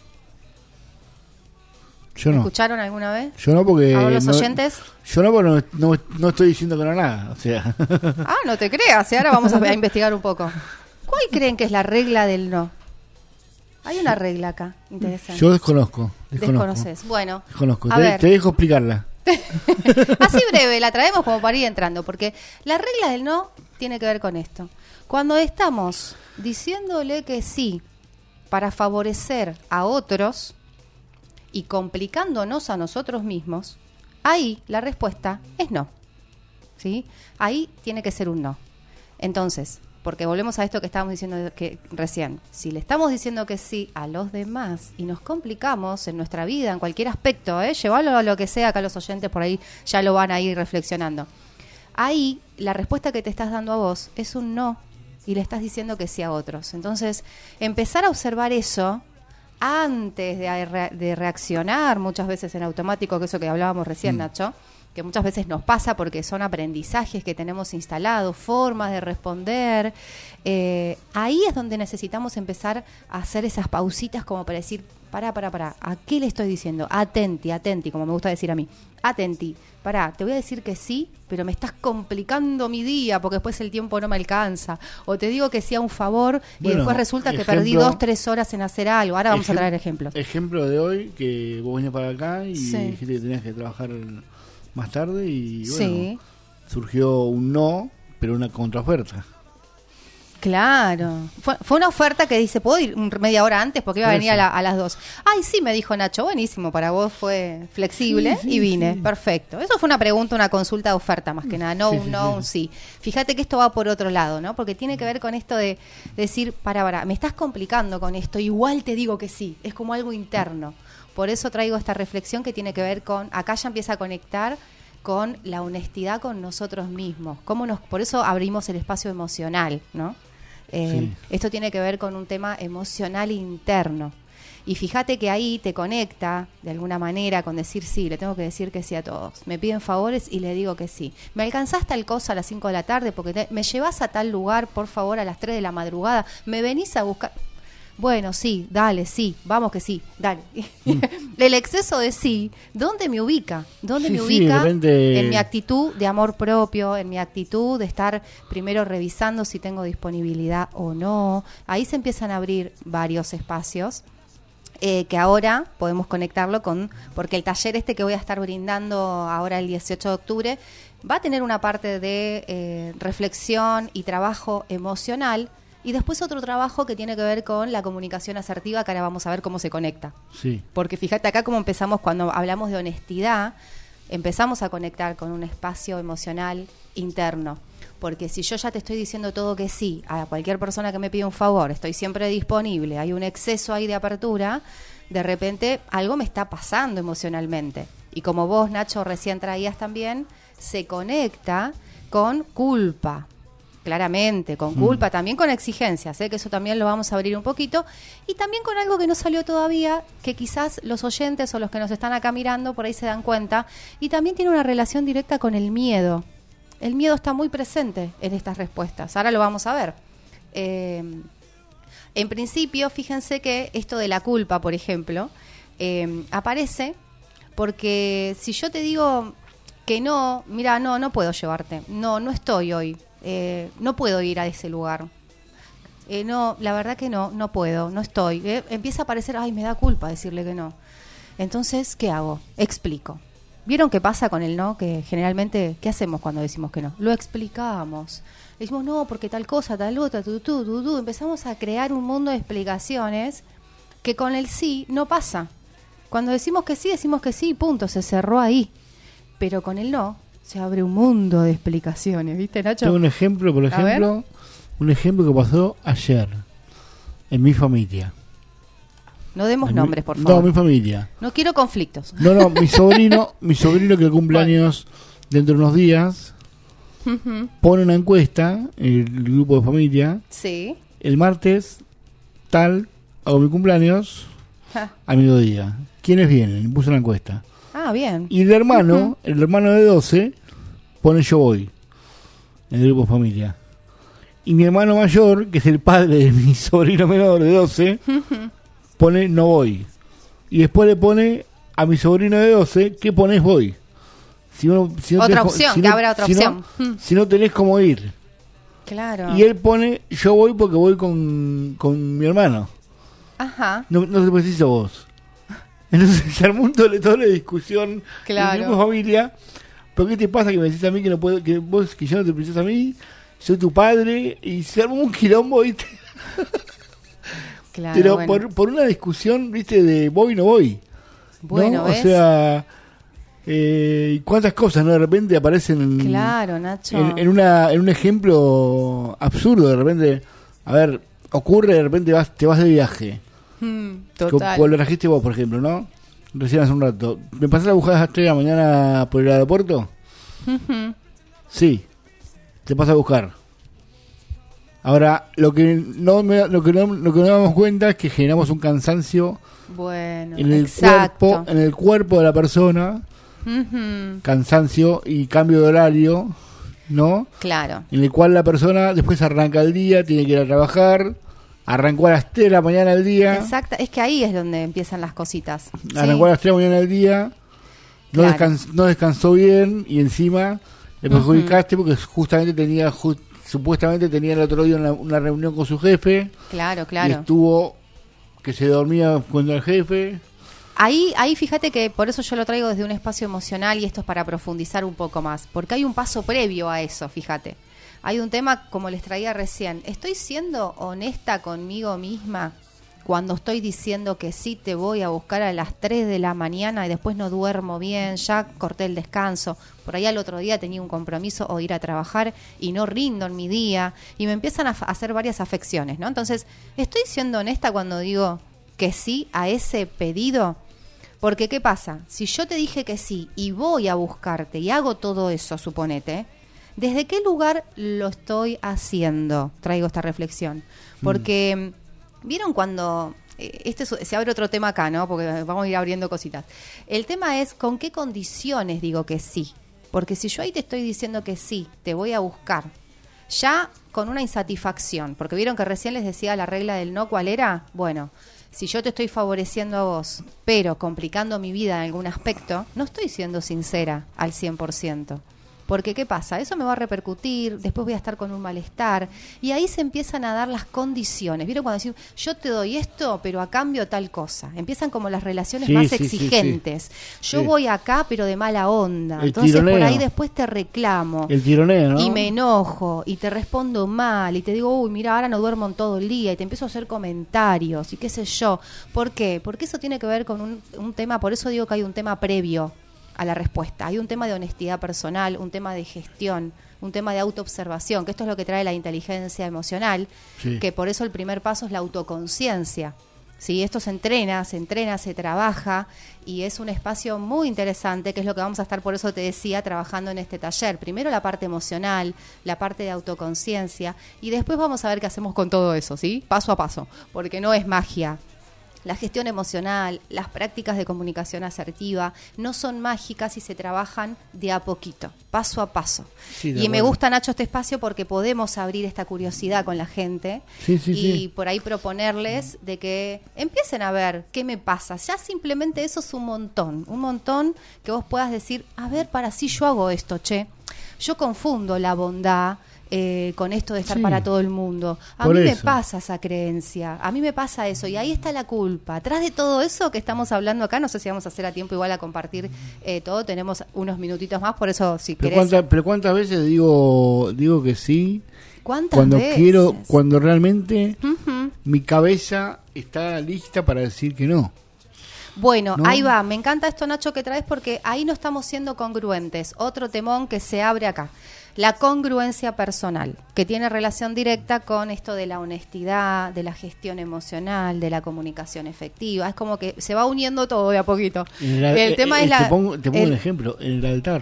Yo no. ¿Escucharon alguna vez? Yo no porque... ¿A vos los no- oyentes? Yo no porque no, no, no estoy diciendo que no nada. O sea... Ah, no te creas, y ahora vamos a, a investigar un poco. ¿Cuál creen que es la regla del no? Hay una regla acá, interesante. Yo desconozco. desconozco. Desconoces. Bueno, Desconozco. a Te, ver. te dejo explicarla. Así breve, la traemos como para ir entrando, porque la regla del no tiene que ver con esto. Cuando estamos diciéndole que sí para favorecer a otros y complicándonos a nosotros mismos, ahí la respuesta es no. ¿Sí? Ahí tiene que ser un no. Entonces, porque volvemos a esto que estábamos diciendo que recién, si le estamos diciendo que sí a los demás y nos complicamos en nuestra vida, en cualquier aspecto, ¿eh? Llevarlo a lo que sea, acá los oyentes por ahí ya lo van a ir reflexionando. Ahí la respuesta que te estás dando a vos es un no y le estás diciendo que sí a otros. Entonces, empezar a observar eso antes de, re- de reaccionar muchas veces en automático, que eso que hablábamos recién, Mm. Nacho, que muchas veces nos pasa porque son aprendizajes que tenemos instalados, formas de responder. Eh, ahí es donde necesitamos empezar a hacer esas pausitas como para decir, pará, pará, pará, ¿a qué le estoy diciendo? Atenti, atenti, como me gusta decir a mí. Atenti, pará, te voy a decir que sí, pero me estás complicando mi día porque después el tiempo no me alcanza. O te digo que sí a un favor y Bueno, después resulta que ejemplo- perdí dos, tres horas en hacer algo. Ahora vamos a Ejem- traer ejemplos. Ejemplo de hoy, que vos venías para acá y Sí. dijiste que tenías que trabajar más tarde y bueno, Sí. surgió un no, pero una contraoferta. Claro. Fue, fue una oferta que dice, ¿puedo ir media hora antes? Porque iba a venir a, la- a las dos. Ay, sí, me dijo Nacho, buenísimo, para vos fue flexible Sí, sí, y vine. sí. Perfecto. Eso fue una pregunta, una consulta de oferta más que nada. No Sí, un sí, no, sí. un sí. Fíjate que esto va por otro lado, ¿no? Porque tiene que ver con esto de decir, para, para, me estás complicando con esto, igual te digo que sí. Es como algo interno. Por eso traigo esta reflexión que tiene que ver con, acá ya empieza a conectar con la honestidad con nosotros mismos. Cómo nos, por eso abrimos el espacio emocional, ¿no? Eh, Sí. Esto tiene que ver con un tema emocional interno. Y fíjate que ahí te conecta de alguna manera con decir sí, le tengo que decir que sí a todos. Me piden favores y le digo que sí. ¿Me alcanzás tal cosa a las cinco de la tarde? Porque te- me llevas a tal lugar, por favor, a las tres de la madrugada. ¿Me venís a buscar? Bueno, sí, dale, sí, vamos que sí, dale. El exceso de sí, ¿dónde me ubica? ¿Dónde Sí, me sí, ubica? de repente- En mi actitud de amor propio, en mi actitud de estar primero revisando si tengo disponibilidad o no. Ahí se empiezan a abrir varios espacios. Eh, que ahora podemos conectarlo con, porque el taller este que voy a estar brindando ahora el dieciocho de octubre va a tener una parte de eh, reflexión y trabajo emocional y después otro trabajo que tiene que ver con la comunicación asertiva, que ahora vamos a ver cómo se conecta. Sí. Porque fíjate acá cómo empezamos cuando hablamos de honestidad, empezamos a conectar con un espacio emocional interno. Porque si yo ya te estoy diciendo todo que sí, a cualquier persona que me pide un favor, estoy siempre disponible, hay un exceso ahí de apertura, de repente algo me está pasando emocionalmente. Y como vos, Nacho, recién traías también, se conecta con culpa. Claramente, con culpa, también con exigencias, ¿eh? Que eso también lo vamos a abrir un poquito, y también con algo que no salió todavía, que quizás los oyentes o los que nos están acá mirando por ahí se dan cuenta, y también tiene una relación directa con el miedo. El miedo está muy presente en estas respuestas, ahora lo vamos a ver. Eh, en principio, fíjense que esto de la culpa, por ejemplo, eh, aparece porque si yo te digo que no, mira, no, no puedo llevarte, no, no estoy hoy, eh, no puedo ir a ese lugar, eh, no, la verdad que no, no puedo, no estoy, eh, empieza a aparecer, ay, me da culpa decirle que no. Entonces, ¿qué hago? Explico. ¿Vieron qué pasa con el no? Que generalmente, ¿qué hacemos cuando decimos que no? Lo explicamos. Decimos, no, porque tal cosa, tal otra, tu, tu, tu, tu. Empezamos a crear un mundo de explicaciones que con el sí no pasa. Cuando decimos que sí, decimos que sí, punto, se cerró ahí. Pero con el no, se abre un mundo de explicaciones, ¿viste, Nacho? Tengo un ejemplo, por A ejemplo, un ejemplo que pasó ayer en mi familia. No demos En mi- nombres, por No, favor. mi familia. No quiero conflictos. No, no, mi sobrino, mi sobrino que cumple años dentro de unos días, Ujú. pone una encuesta en el grupo de familia. Sí. El martes, tal, hago mi cumpleaños Ja. a mediodía. ¿Quiénes vienen? Puso una encuesta. Ah, bien. Y el hermano, el hermano de doce, pone yo voy en el grupo de familia. Y mi hermano mayor, que es el padre de mi sobrino menor de doce, pone no voy. Y después le pone a mi sobrino de doce, ¿qué pones voy? Si no, si no Otra tenés- opción, si que no- habrá otra si no- opción. Mm. si no tenés cómo ir. Claro. Y él pone yo voy porque voy con, con mi hermano. Ajá. No, no te preciso vos. Entonces se armó un doble, doble discusión Claro. en el grupo de familia. ¿Por qué te pasa que me decís a mí que no puedo, que vos, que yo no te precisas a mí? Soy tu padre. Y se armó un quilombo, ¿viste? Claro, Pero bueno. por, por una discusión, ¿viste? De voy no voy. ¿no? Bueno, ¿ves? O sea, eh, cuántas cosas, ¿no? De repente aparecen en, Claro, Nacho. en, en una, en un ejemplo absurdo. De repente, a ver, ocurre, de repente vas, te vas de viaje. Mm, Co- total. Como lo trajiste vos, por ejemplo, ¿no? Recién hace un rato. ¿Me pasás a buscar a las tres de la mañana por el aeropuerto? Ujú. Sí. Te pasa a buscar. Ahora, lo que no me, lo que no, lo que no damos cuenta es que generamos un cansancio Bueno, en el exacto. cuerpo, en el cuerpo de la persona, Ujú. cansancio y cambio de horario, ¿no? Claro. En el cual la persona después arranca el día, tiene que ir a trabajar, arrancó a las tres de la mañana el día, Exacto. Es que ahí es donde empiezan las cositas. Sí. arrancó a las tres de la mañana el día, no, Claro. descans- no descansó bien y encima le perjudicaste porque justamente tenía, ju- supuestamente tenía el otro día una, una reunión con su jefe Claro, y claro. estuvo que se dormía con el jefe. Ahí, ahí fíjate que por eso yo lo traigo desde un espacio emocional y esto es para profundizar un poco más, porque hay un paso previo a eso, fíjate. Hay un tema, como les traía recién, ¿estoy siendo honesta conmigo misma cuando estoy diciendo que sí te voy a buscar a las tres de la mañana y después no duermo bien, ya corté el descanso, por ahí al otro día tenía un compromiso o ir a trabajar y no rindo en mi día y me empiezan a f- a hacer varias afecciones, ¿no? Entonces, ¿estoy siendo honesta cuando digo que sí a ese pedido? Porque, ¿qué pasa? Si yo te dije que sí y voy a buscarte y hago todo eso, suponete, ¿desde qué lugar lo estoy haciendo? Traigo esta reflexión. Porque, mm. ¿vieron cuando... eh, este es- se abre otro tema acá, ¿no? Porque vamos a ir abriendo cositas. El tema es con qué condiciones digo que sí. Porque si yo ahí te estoy diciendo que sí, te voy a buscar, ya con una insatisfacción, porque vieron que recién les decía la regla del no, ¿cuál era? Bueno, si yo te estoy favoreciendo a vos, pero complicando mi vida en algún aspecto, no estoy siendo sincera al cien por ciento. Porque, ¿qué pasa? Eso me va a repercutir, después voy a estar con un malestar, y ahí se empiezan a dar las condiciones. ¿Vieron cuando decimos, yo te doy esto, pero a cambio tal cosa? Empiezan como las relaciones Sí, más sí, sí, exigentes. sí. Yo Sí. voy acá, pero de mala onda. El Entonces, por tironeo. ahí después te reclamo. El tironeo, ¿no? Y me enojo, y te respondo mal, y te digo, uy, mira, ahora no duermo en todo el día, y te empiezo a hacer comentarios, y qué sé yo. ¿Por qué? Porque eso tiene que ver con un, un tema, por eso digo que hay un tema previo a la respuesta. Hay un tema de honestidad personal, un tema de gestión, un tema de autoobservación, que esto es lo que trae la inteligencia emocional, Sí. que por eso el primer paso es la autoconciencia. ¿Sí? Esto se entrena, se entrena, se trabaja y es un espacio muy interesante, que es lo que vamos a estar, por eso te decía, trabajando en este taller. Primero la parte emocional, la parte de autoconciencia y después vamos a ver qué hacemos con todo eso, ¿sí? Paso a paso, porque no es magia. La gestión emocional, las prácticas de comunicación asertiva no son mágicas y se trabajan de a poquito, paso a paso. Sí, de y me acuerdo. gusta, Nacho, este espacio porque podemos abrir esta curiosidad con la gente Sí, sí, y sí. por ahí proponerles de que empiecen a ver qué me pasa. Ya simplemente eso es un montón, un montón que vos puedas decir, a ver, para sí yo hago esto, che. Yo confundo la bondad eh, con esto de estar Sí. para todo el mundo. A Por mí me eso. pasa esa creencia, a mí me pasa eso y ahí está la culpa. Atrás de todo eso que estamos hablando acá, no sé si vamos a hacer a tiempo igual a compartir eh, todo, tenemos unos minutitos más, por eso si Pero, querés... cuánta- pero cuántas veces digo digo que sí ¿Cuántas cuando veces? quiero, cuando realmente Ujú. mi cabeza está lista para decir que no. Bueno, ¿No? ahí va. Me encanta esto, Nacho, que traes porque ahí no estamos siendo congruentes. Otro temón que se abre acá. La congruencia personal, que tiene relación directa con esto de la honestidad, de la gestión emocional, de la comunicación efectiva. Es como que se va uniendo todo de a poquito. En el, el eh, tema eh, es la... Te pongo, te pongo el- un ejemplo, en el altar.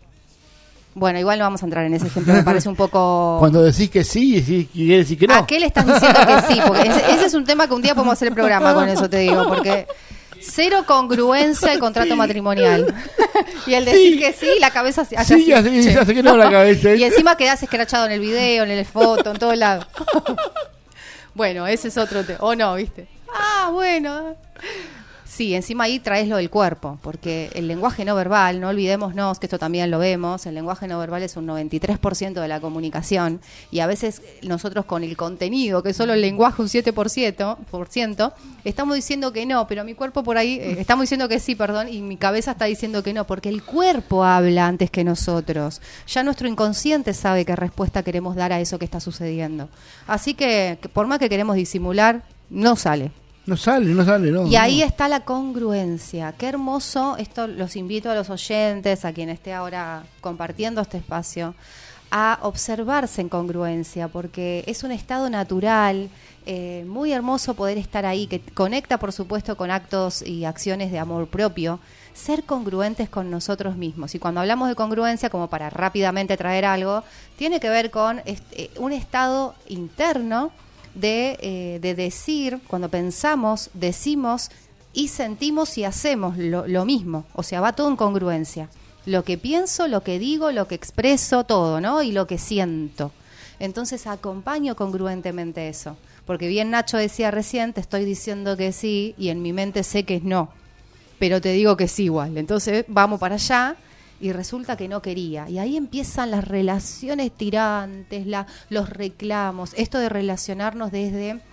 Bueno, igual no vamos a entrar en ese ejemplo, me parece un poco... Cuando decís que sí y decís- y quieres decir que no. ¿A qué le estás diciendo que sí? Porque ese, ese es un tema que un día podemos hacer el programa con eso, te digo, porque cero congruencia el contrato matrimonial. Y el decir Sí. que sí, la cabeza se hace Sí, así, así, che. hace que no la cabeza. Y encima quedás escrachado en el video, en el foto, en todo lado. Bueno, ese es otro tema. O no, ¿viste? Ah, bueno. Sí, encima ahí traes lo del cuerpo, porque el lenguaje no verbal, no olvidémonos que esto también lo vemos, el lenguaje no verbal es un noventa y tres por ciento de la comunicación y a veces nosotros con el contenido, que es solo el lenguaje un siete por ciento, por ciento, estamos diciendo que no, pero mi cuerpo por ahí, eh, estamos diciendo que sí, perdón, y mi cabeza está diciendo que no, porque el cuerpo habla antes que nosotros. Ya nuestro inconsciente sabe qué respuesta queremos dar a eso que está sucediendo. Así que, que por más que queremos disimular, no sale. No sale, no sale, no. Y ahí no. está la congruencia. Qué hermoso, esto los invito a los oyentes, a quien esté ahora compartiendo este espacio, a observarse en congruencia, porque es un estado natural, eh, muy hermoso poder estar ahí, que conecta por supuesto con actos y acciones de amor propio, ser congruentes con nosotros mismos. Y cuando hablamos de congruencia, como para rápidamente traer algo, tiene que ver con este, un estado interno, De, eh, de decir, cuando pensamos, decimos y sentimos y hacemos lo, lo mismo. O sea, va todo en congruencia. Lo que pienso, lo que digo, lo que expreso, todo, ¿no? Y lo que siento. Entonces acompaño congruentemente eso. Porque bien Nacho decía recién, te estoy diciendo que sí y en mi mente sé que es no. Pero te digo que sí igual. Entonces vamos para allá. Y resulta que no quería. Y ahí empiezan las relaciones tirantes, la, los reclamos, esto de relacionarnos desde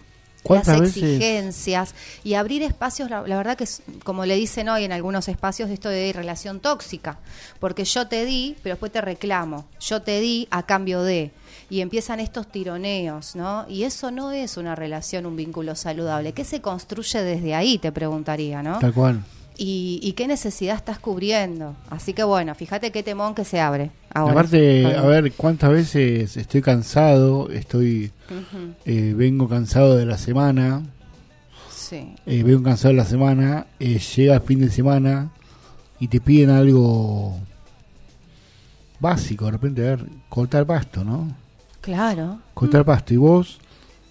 ¿Cuántas las veces? exigencias y abrir espacios, la, la verdad que es, como le dicen hoy en algunos espacios, esto de relación tóxica, porque yo te di, pero después te reclamo, yo te di a cambio de, y empiezan estos tironeos, ¿no? Y eso no es una relación, un vínculo saludable. ¿Qué se construye desde ahí? Te preguntaría, ¿no? Tal cual. ¿Y, y qué necesidad estás cubriendo? Así que bueno, fíjate qué temón que se abre ahora. Aparte, a ver, cuántas veces estoy cansado, estoy Uh-huh. eh, vengo cansado de la semana, Sí. eh, vengo cansado de la semana, eh, llega el fin de semana y te piden algo básico, de repente, a ver, cortar pasto, ¿no? Claro. Cortar pasto, y vos,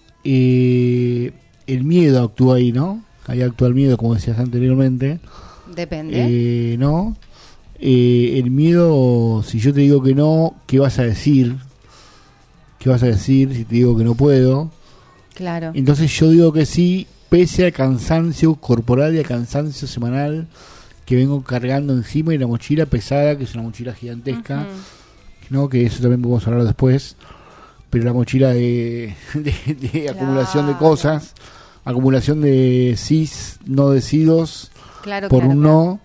eh, el miedo actúa ahí, ¿no? Ahí actúa el miedo, como decías anteriormente. Depende. Eh, ¿no? Eh, el miedo, si yo te digo que no, ¿qué vas a decir? ¿Qué vas a decir si te digo que no puedo? Claro. Entonces yo digo que sí, pese al cansancio corporal y al cansancio semanal que vengo cargando encima, y la mochila pesada, que es una mochila gigantesca, Uh-huh. ¿no? Que eso también podemos hablar después, pero la mochila de, de, de Claro. acumulación de cosas, acumulación de sís no decidos Claro, por claro, un claro. no,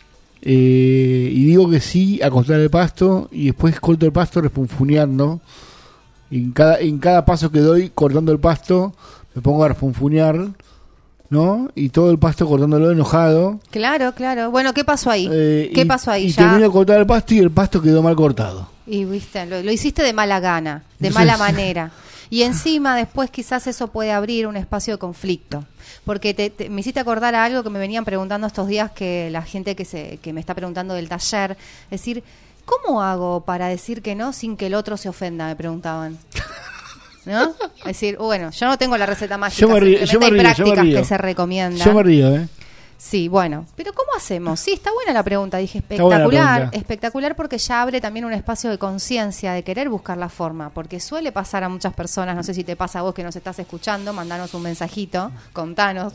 eh, y digo que sí a cortar el pasto, y después corto el pasto refunfuneando, y en cada, en cada paso que doy cortando el pasto me pongo a refunfunear, ¿no? Y todo el pasto cortándolo enojado. Claro, claro. Bueno, ¿qué pasó ahí? eh, ¿Qué y, pasó ahí? y Ya. termino de cortar el pasto y el pasto quedó mal cortado. Y viste, lo, lo hiciste de mala gana, de Entonces- mala manera. Y encima después quizás eso puede abrir un espacio de conflicto. Porque te, te- me hiciste acordar a algo que me venían preguntando estos días, que la gente que se que me está preguntando del taller, es decir, ¿cómo hago para decir que no sin que el otro se ofenda? Me preguntaban. ¿No? Es decir, bueno, yo no tengo la receta mágica, Yo me río, simplemente yo me hay río, yo me prácticas río. que se recomiendan. Yo me río, ¿eh? Sí, bueno, pero ¿cómo hacemos? Sí, está buena la pregunta, dije, Está buena la espectacular, pregunta. espectacular, porque ya abre también un espacio de conciencia, de querer buscar la forma, porque suele pasar a muchas personas, no sé si te pasa a vos que nos estás escuchando, mandanos un mensajito, contanos,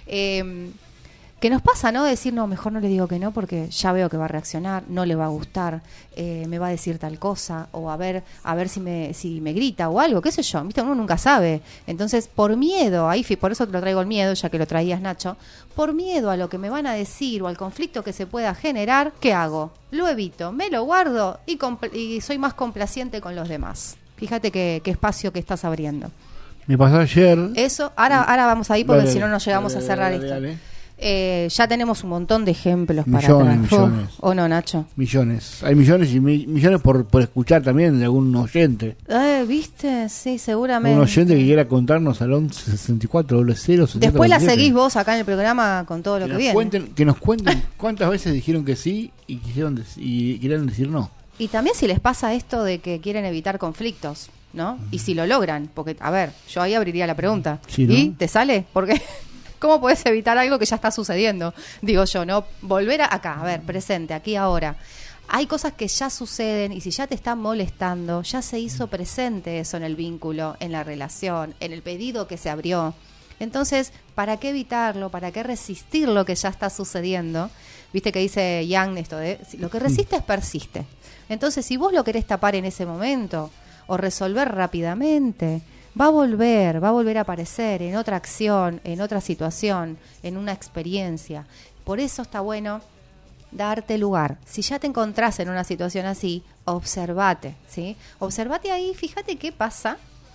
eh, que nos pasa, ¿no? Decir, no, mejor no le digo que no, porque ya veo que va a reaccionar, no le va a gustar, eh, me va a decir tal cosa, o a ver, a ver si me, si me grita o algo, qué sé yo, viste, uno nunca sabe. Entonces, por miedo, ahí fi- por eso te lo traigo el miedo, ya que lo traías, Nacho, por miedo a lo que me van a decir o al conflicto que se pueda generar, ¿qué hago? Lo evito, me lo guardo y, compl- y soy más complaciente con los demás. Fíjate qué, qué espacio que estás abriendo. Me pasó ayer. Eso, ahora, ahora vamos ahí porque Dale, si no nos llegamos dale, a cerrar dale, esto. dale. Eh, ya tenemos un montón de ejemplos Millones, para atrás. millones. ¿O no, Nacho? Millones. Hay millones y mi- millones por, por escuchar también de algún oyente. Eh, ¿Viste? Sí, Un seguramente. oyente que quiera contarnos al once sesenta y cuatro cero Después la seguís vos acá en el programa con todo lo que que, nos viene. cuenten, que nos cuenten cuántas veces dijeron que sí y quisieron dec- y querían decir no. Y también si les pasa esto de que quieren evitar conflictos, ¿no? Y si lo logran, porque, a ver, yo ahí abriría la pregunta. Sí, ¿no? ¿Y te sale? Porque ¿cómo podés evitar algo que ya está sucediendo? Digo yo, ¿no? Volver a acá, a ver, presente, aquí, ahora. Hay cosas que ya suceden y si ya te están molestando, ya se hizo presente eso en el vínculo, en la relación, en el pedido que se abrió. Entonces, ¿para qué evitarlo? ¿Para qué resistir lo que ya está sucediendo? Viste que dice Yang esto de, si lo que resistes persiste. Entonces, si vos lo querés tapar en ese momento o resolver rápidamente, va a volver, va a volver a aparecer en otra acción, en otra situación, en una experiencia. Por eso está bueno darte lugar. Si ya te encontrás en una situación así, observate, ¿sí? Observate ahí, fíjate qué pasa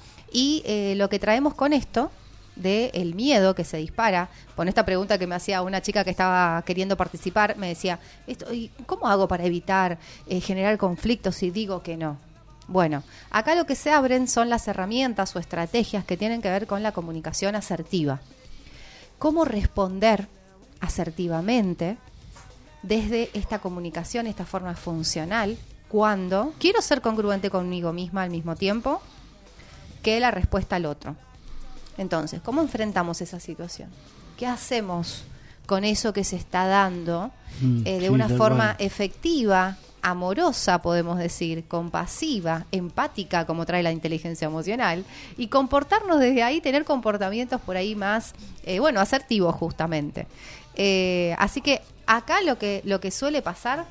y eh, lo que traemos con esto de el miedo que se dispara, con esta pregunta que me hacía una chica que estaba queriendo participar, me decía, esto, ¿y cómo hago para evitar eh, generar conflictos si digo que no? Bueno, acá lo que se abren son las herramientas o estrategias que tienen que ver con la comunicación asertiva. ¿Cómo responder asertivamente desde esta comunicación, esta forma funcional, cuando quiero ser congruente conmigo misma al mismo tiempo que la respuesta al otro? Entonces, ¿cómo enfrentamos esa situación? ¿Qué hacemos con eso que se está dando Mm, eh, de sí, una tal forma cual. efectiva, amorosa, podemos decir, compasiva, empática, como trae la inteligencia emocional, y comportarnos desde ahí, tener comportamientos por ahí más, eh, bueno, asertivos justamente. Eh, así que acá lo que lo que suele pasar,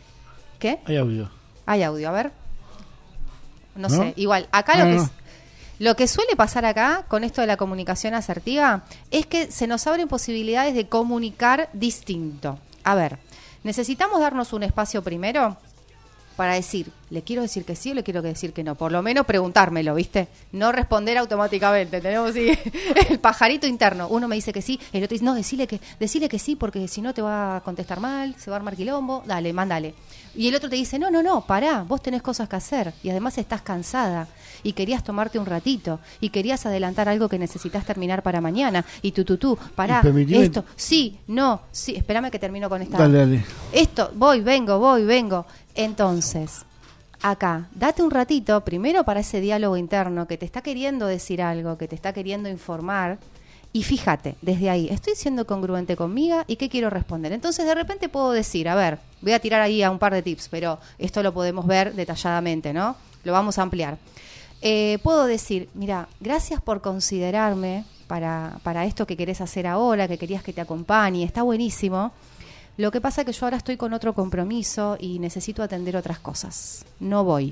¿qué? Hay audio. Hay audio, a ver. No, ¿No? sé, igual, acá Ah, lo que no. es, Lo que suele pasar acá con esto de la comunicación asertiva es que se nos abren posibilidades de comunicar distinto. A ver, necesitamos darnos un espacio primero para decir, ¿le quiero decir que sí o le quiero decir que no? Por lo menos preguntármelo, ¿viste? No responder automáticamente. Tenemos sí, el pajarito interno. Uno me dice que sí, el otro dice, no, decile que, decile que sí, porque si no te va a contestar mal, se va a armar quilombo. Dale, mándale. Y el otro te dice, no, no, no, pará, vos tenés cosas que hacer. Y además estás cansada. Y querías tomarte un ratito. Y querías adelantar algo que necesitas terminar para mañana. Y tú, tú, tú, pará, esto, sí, no, sí. Espérame que termino con esta. Dale, dale. Esto, voy, vengo, voy, vengo. Entonces, acá, date un ratito, primero para ese diálogo interno que te está queriendo decir algo, que te está queriendo informar, y fíjate, desde ahí, ¿estoy siendo congruente conmigo y qué quiero responder? Entonces, de repente puedo decir, a ver, voy a tirar ahí a un par de tips, pero esto lo podemos ver detalladamente, ¿no? Lo vamos a ampliar. Eh, puedo decir, mira, gracias por considerarme para, para esto que querés hacer ahora, que querías que te acompañe, está buenísimo. Lo que pasa es que yo ahora estoy con otro compromiso y necesito atender otras cosas. No voy.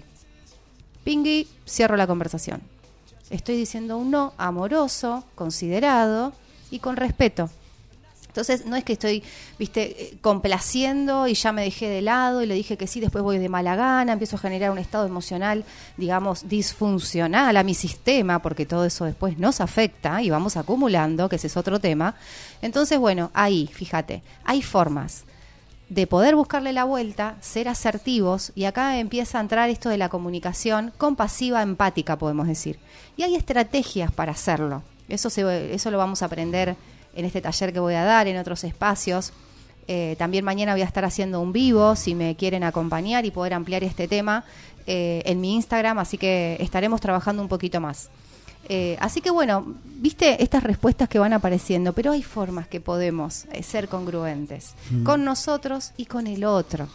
Pingui, cierro la conversación. Estoy diciendo un no amoroso, considerado y con respeto. Entonces, no es que estoy, viste, complaciendo y ya me dejé de lado y le dije que sí, después voy de mala gana, empiezo a generar un estado emocional, digamos, disfuncional a mi sistema, porque todo eso después nos afecta y vamos acumulando, que ese es otro tema. Entonces, bueno, ahí, fíjate, hay formas de poder buscarle la vuelta, ser asertivos, y acá empieza a entrar esto de la comunicación compasiva, empática, podemos decir. Y hay estrategias para hacerlo. Eso, se, eso lo vamos a aprender en este taller que voy a dar, en otros espacios. Eh, también mañana voy a estar haciendo un vivo, si me quieren acompañar y poder ampliar este tema eh, en mi Instagram, así que estaremos trabajando un poquito más. Eh, así que bueno, viste estas respuestas que van apareciendo, pero hay formas que podemos eh, ser congruentes mm. con nosotros y con el otro.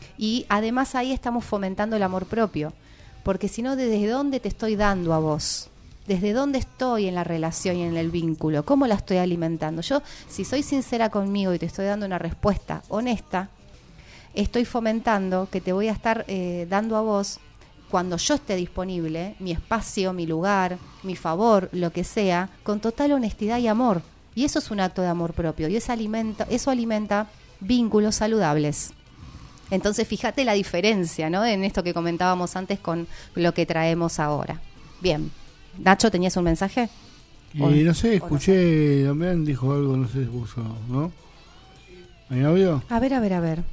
Y además ahí estamos fomentando el amor propio, porque si no, ¿desde dónde te estoy dando a vos? ¿Desde dónde estoy en la relación y en el vínculo? ¿Cómo la estoy alimentando? Yo, si soy sincera conmigo y te estoy dando una respuesta honesta, estoy fomentando que te voy a estar eh, dando a vos, cuando yo esté disponible, mi espacio, mi lugar, mi favor, lo que sea, con total honestidad y amor. Y eso es un acto de amor propio. Y eso alimenta, eso alimenta vínculos saludables. Entonces, fíjate la diferencia, ¿no? En esto que comentábamos antes con lo que traemos ahora. Bien. Nacho, ¿tenías un mensaje? Y no sé, escuché, también dijo algo, no sé si puso, ¿no? ¿Hay audio? A ver, a ver, a ver.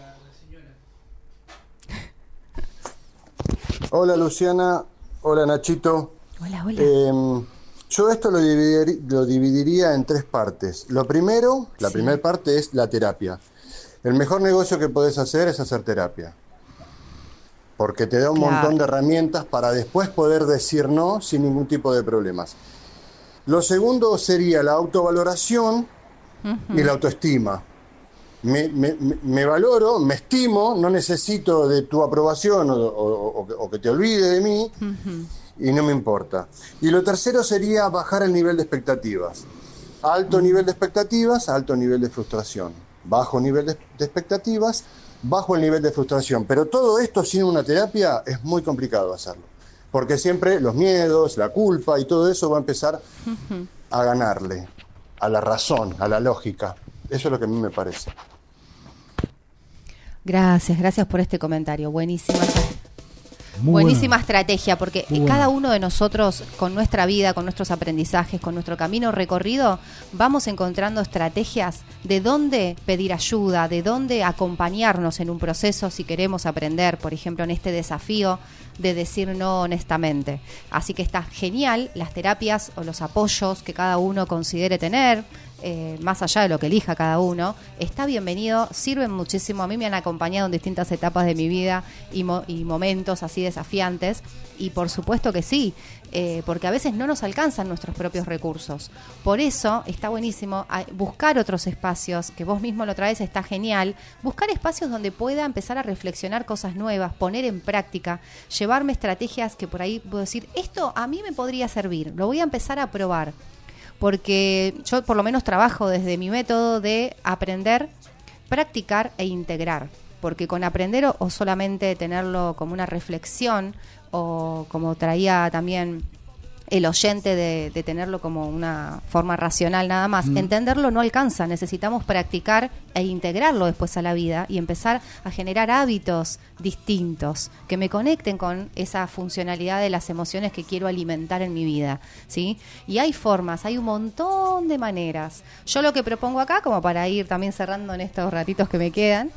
Hola Luciana, hola Nachito. Hola, hola. Eh, yo esto lo, dividir, lo dividiría en tres partes. Lo primero, la sí. primera parte es la terapia. El mejor negocio que podés hacer es hacer terapia. Porque te da un claro. montón de herramientas para después poder decir no sin ningún tipo de problemas. Lo segundo sería la autovaloración uh-huh. y la autoestima. Me, me, me valoro, me estimo, no necesito de tu aprobación o, o, o, o que te olvide de mí uh-huh. y no me importa. Y lo tercero sería bajar el nivel de expectativas. Alto uh-huh. nivel de expectativas, alto nivel de frustración. Bajo nivel de, de expectativas, bajo el nivel de frustración, pero todo esto sin una terapia es muy complicado hacerlo, porque siempre los miedos, la culpa y todo eso va a empezar uh-huh. a ganarle a la razón, a la lógica. Eso es lo que a mí me parece. Gracias, gracias por este comentario, buenísima. Muy Buenísima buena. estrategia, porque Muy cada buena. uno de nosotros, con nuestra vida, con nuestros aprendizajes, con nuestro camino recorrido, vamos encontrando estrategias de dónde pedir ayuda, de dónde acompañarnos en un proceso si queremos aprender, por ejemplo, en este desafío de decir no honestamente. Así que está genial las terapias o los apoyos que cada uno considere tener, eh, más allá de lo que elija cada uno, está bienvenido, sirven muchísimo. A mí me han acompañado en distintas etapas de mi vida y, mo- y momentos así desafiantes, y por supuesto que sí, eh, porque a veces no nos alcanzan nuestros propios recursos. Por eso está buenísimo buscar otros espacios, que vos mismo lo traes, está genial, buscar espacios donde pueda empezar a reflexionar cosas nuevas, poner en práctica, llevarme estrategias que por ahí puedo decir, esto a mí me podría servir, lo voy a empezar a probar. Porque yo por lo menos trabajo desde mi método de aprender, practicar e integrar. Porque con aprender o, o solamente tenerlo como una reflexión, o como traía también el oyente de, de tenerlo como una forma racional nada más. Mm. Entenderlo no alcanza, necesitamos practicar e integrarlo después a la vida y empezar a generar hábitos distintos que me conecten con esa funcionalidad de las emociones que quiero alimentar en mi vida, ¿sí? Y hay formas, hay un montón de maneras. Yo lo que propongo acá, como para ir también cerrando en estos ratitos que me quedan,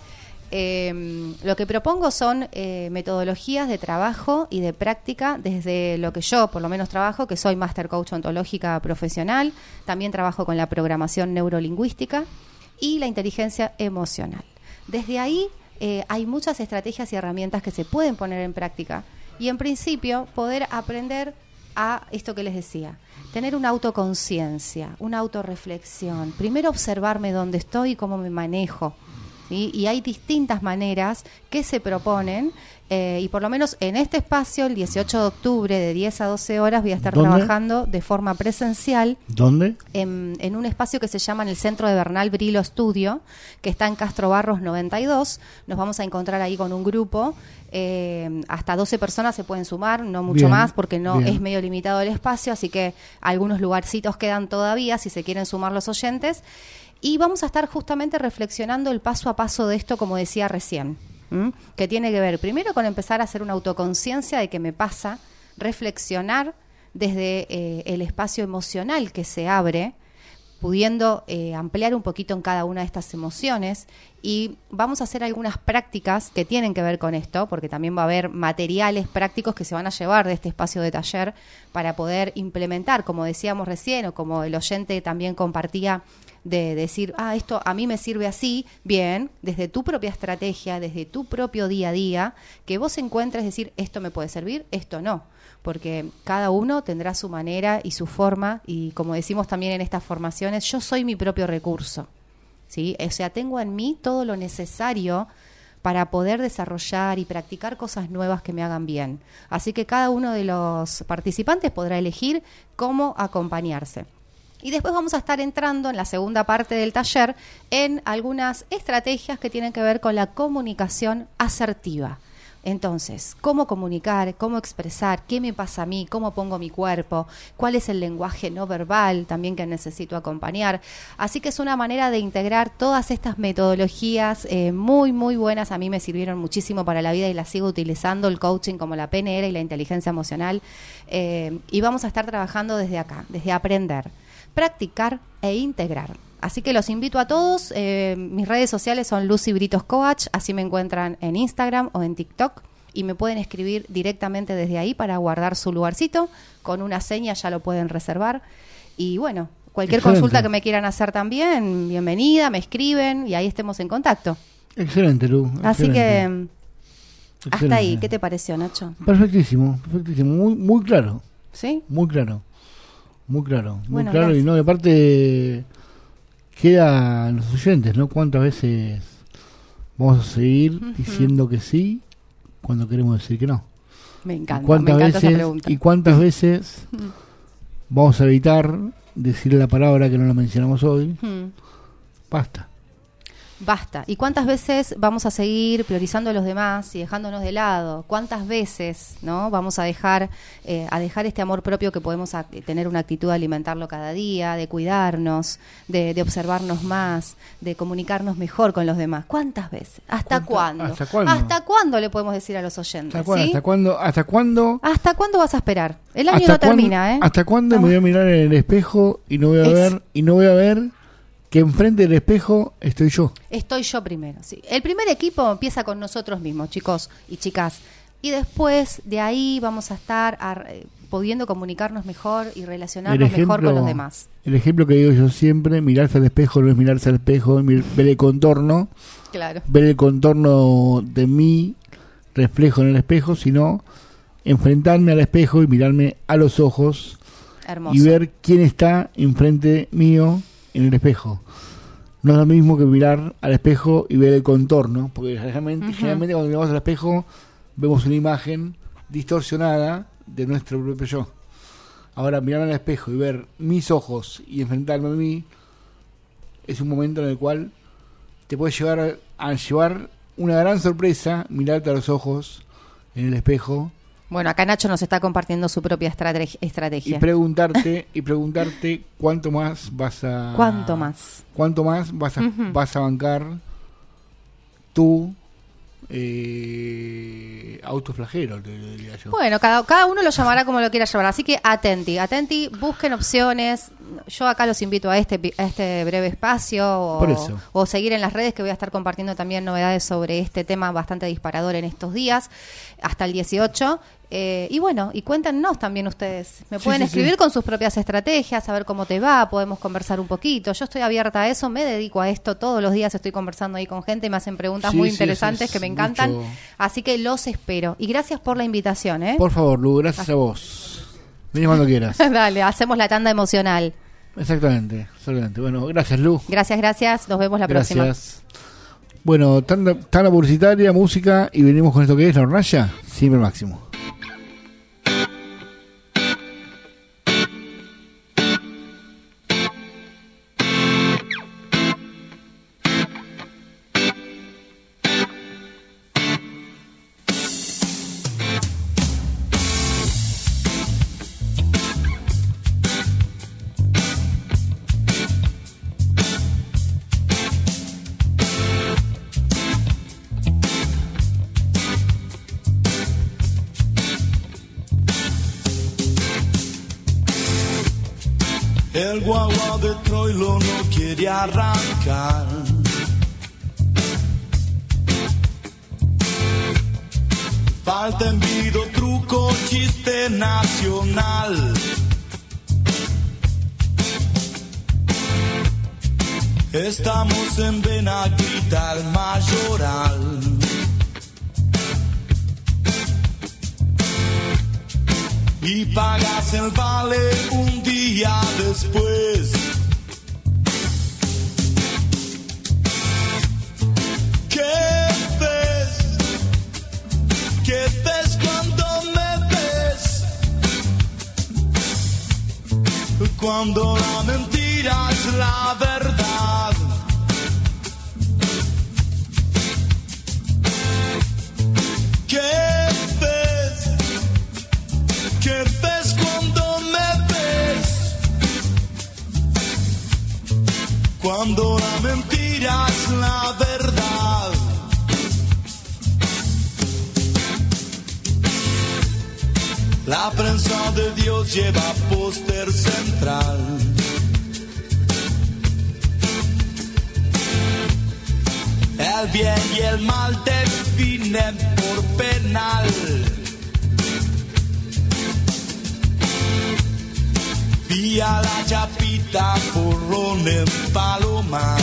Eh, lo que propongo son eh, metodologías de trabajo y de práctica desde lo que yo por lo menos trabajo, que soy Master Coach ontológica profesional, también trabajo con la programación neurolingüística y la inteligencia emocional. Desde ahí eh, hay muchas estrategias y herramientas que se pueden poner en práctica y en principio poder aprender a esto que les decía, tener una autoconciencia, una autorreflexión, primero observarme dónde estoy y cómo me manejo. ¿Sí? Y hay distintas maneras que se proponen eh, y por lo menos en este espacio el dieciocho de octubre de diez a doce horas voy a estar ¿Dónde? trabajando de forma presencial. ¿Dónde? En, en un espacio que se llama en el Centro de Bernal Brilo Studio, que está en Castro Barros noventa y dos. Nos vamos a encontrar ahí con un grupo. Eh, hasta doce personas se pueden sumar, no mucho Bien, más porque no bien. es medio limitado el espacio, así que algunos lugarcitos quedan todavía si se quieren sumar los oyentes. Y vamos a estar justamente reflexionando el paso a paso de esto, como decía recién, ¿m? Que tiene que ver primero con empezar a hacer una autoconciencia de qué me pasa, reflexionar desde eh, el espacio emocional que se abre, pudiendo eh, ampliar un poquito en cada una de estas emociones, y vamos a hacer algunas prácticas que tienen que ver con esto, porque también va a haber materiales prácticos que se van a llevar de este espacio de taller para poder implementar, como decíamos recién, o como el oyente también compartía, de decir, ah, esto a mí me sirve así, bien, desde tu propia estrategia, desde tu propio día a día, que vos encuentres decir, esto me puede servir, esto no, porque cada uno tendrá su manera y su forma, y como decimos también en estas formaciones, yo soy mi propio recurso, ¿sí? O sea, tengo en mí todo lo necesario para poder desarrollar y practicar cosas nuevas que me hagan bien. Así que cada uno de los participantes podrá elegir cómo acompañarse. Y después vamos a estar entrando en la segunda parte del taller en algunas estrategias que tienen que ver con la comunicación asertiva. Entonces, cómo comunicar, cómo expresar, qué me pasa a mí, cómo pongo mi cuerpo, cuál es el lenguaje no verbal también que necesito acompañar. Así que es una manera de integrar todas estas metodologías eh, muy, muy buenas. A mí me sirvieron muchísimo para la vida y las sigo utilizando, el coaching como la P N R y la inteligencia emocional. Eh, y vamos a estar trabajando desde acá, desde aprender, practicar e integrar. Así que los invito a todos. Eh, mis redes sociales son Lucy Britos Coach, así me encuentran en Instagram o en TikTok y me pueden escribir directamente desde ahí para guardar su lugarcito. Con una seña ya lo pueden reservar. Y bueno, cualquier Excelente. consulta que me quieran hacer también, bienvenida, me escriben y ahí estemos en contacto. Excelente, Lu. Así excelente. que hasta Excelente. ahí, ¿qué te pareció, Nacho? Perfectísimo, perfectísimo. Muy, muy claro, ¿Sí? muy claro. Muy claro, muy Bueno, claro. gracias. Y no, y aparte queda en los oyentes, ¿no? ¿Cuántas veces vamos a seguir Ujú. diciendo que sí cuando queremos decir que no? Me ¿Y encanta, me cuántas encanta esa veces, pregunta. ¿Y cuántas veces vamos a evitar decir la palabra que no la mencionamos hoy? Hmm. Basta. Basta. ¿Y cuántas veces vamos a seguir priorizando a los demás y dejándonos de lado? ¿Cuántas veces, no, vamos a dejar eh, a dejar este amor propio que podemos a, tener una actitud de alimentarlo cada día, de cuidarnos, de, de observarnos más, de comunicarnos mejor con los demás? ¿Cuántas veces? ¿Hasta ¿Cuánto? cuándo? ¿Hasta cuándo? ¿Hasta cuándo le podemos decir a los oyentes? ¿Hasta cuándo? ¿sí? ¿Hasta cuándo? ¿Hasta cuándo? ¿Hasta cuándo vas a esperar? El año ¿Hasta no cuándo- termina, ¿eh? ¿Hasta cuándo me Vamos. voy a mirar en el espejo y no voy a Es- ver y no voy a ver que enfrente del espejo estoy yo? Estoy yo primero, sí. El primer equipo empieza con nosotros mismos, chicos y chicas. Y después de ahí vamos a estar a- eh, pudiendo comunicarnos mejor y relacionarnos mejor con los demás. El ejemplo que digo yo siempre, mirarse al espejo no es mirarse al espejo, es mir- ver el contorno, Claro. ver el contorno de mi reflejo en el espejo, sino enfrentarme al espejo y mirarme a los ojos Hermoso. y ver quién está enfrente mío en el espejo. No es lo mismo que mirar al espejo y ver el contorno, porque generalmente, Ujú. generalmente cuando miramos al espejo vemos una imagen distorsionada de nuestro propio yo. Ahora, mirar al espejo y ver mis ojos y enfrentarme a mí es un momento en el cual te puede llevar a, a llevar una gran sorpresa, mirarte a los ojos en el espejo Bueno, acá Nacho nos está compartiendo su propia estrate- estrategia. Y preguntarte, y preguntarte cuánto más vas a... ¿Cuánto más? ¿Cuánto más vas a, uh-huh. vas a bancar tú? Eh, autoflagelo, te diría yo. Bueno, cada, cada uno lo llamará como lo quiera llamar, así que atenti, atenti, busquen opciones. Yo acá los invito a este a este breve espacio o, Por eso. o seguir en las redes, que voy a estar compartiendo también novedades sobre este tema bastante disparador en estos días, hasta el dieciocho. Eh, y bueno, y cuéntenos también ustedes. Me sí, pueden sí, escribir sí. con sus propias estrategias, a ver cómo te va, podemos conversar un poquito. Yo estoy abierta a eso, me dedico a esto, todos los días estoy conversando ahí con gente y me hacen preguntas sí, muy sí, interesantes que me encantan. Mucho... Así que los espero. Y gracias por la invitación, ¿eh? Por favor, Lu, gracias a vos. Vení cuando quieras. Dale, hacemos la tanda emocional. Exactamente, exactamente. Bueno, gracias, Lu. Gracias, gracias. Nos vemos la gracias. próxima. Bueno, tanda, tanda publicitaria, música, y venimos con esto que es la hornalla, siempre al máximo. El guagua de Troilo no quiere arrancar. Falta envido, truco, chiste nacional. Estamos en Benaguita, el Mayoral. Y pagas el vale un día después. ¿Qué ves? ¿Qué ves cuando me ves? Cuando la mentira es la verdad. ¿Qué ves? ¿Qué ves cuando me ves? Cuando la mentira es la verdad. La prensa de Dios lleva póster central. El bien y el mal definen por penal. Vía la Chapita, Porrón en Palomar.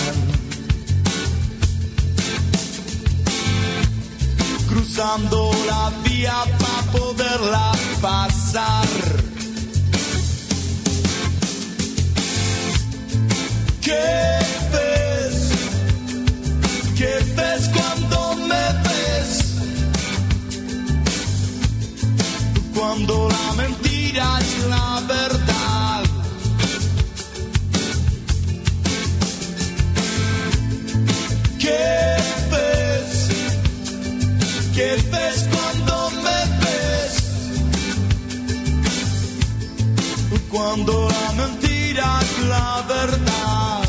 Cruzando la vía para poderla pasar. ¿Qué ves? ¿Qué ves cuando me ves? Cuando la mentira es la verdad. ¿Qué ves? ¿Qué ves cuando me ves? Cuando la mentira es la verdad.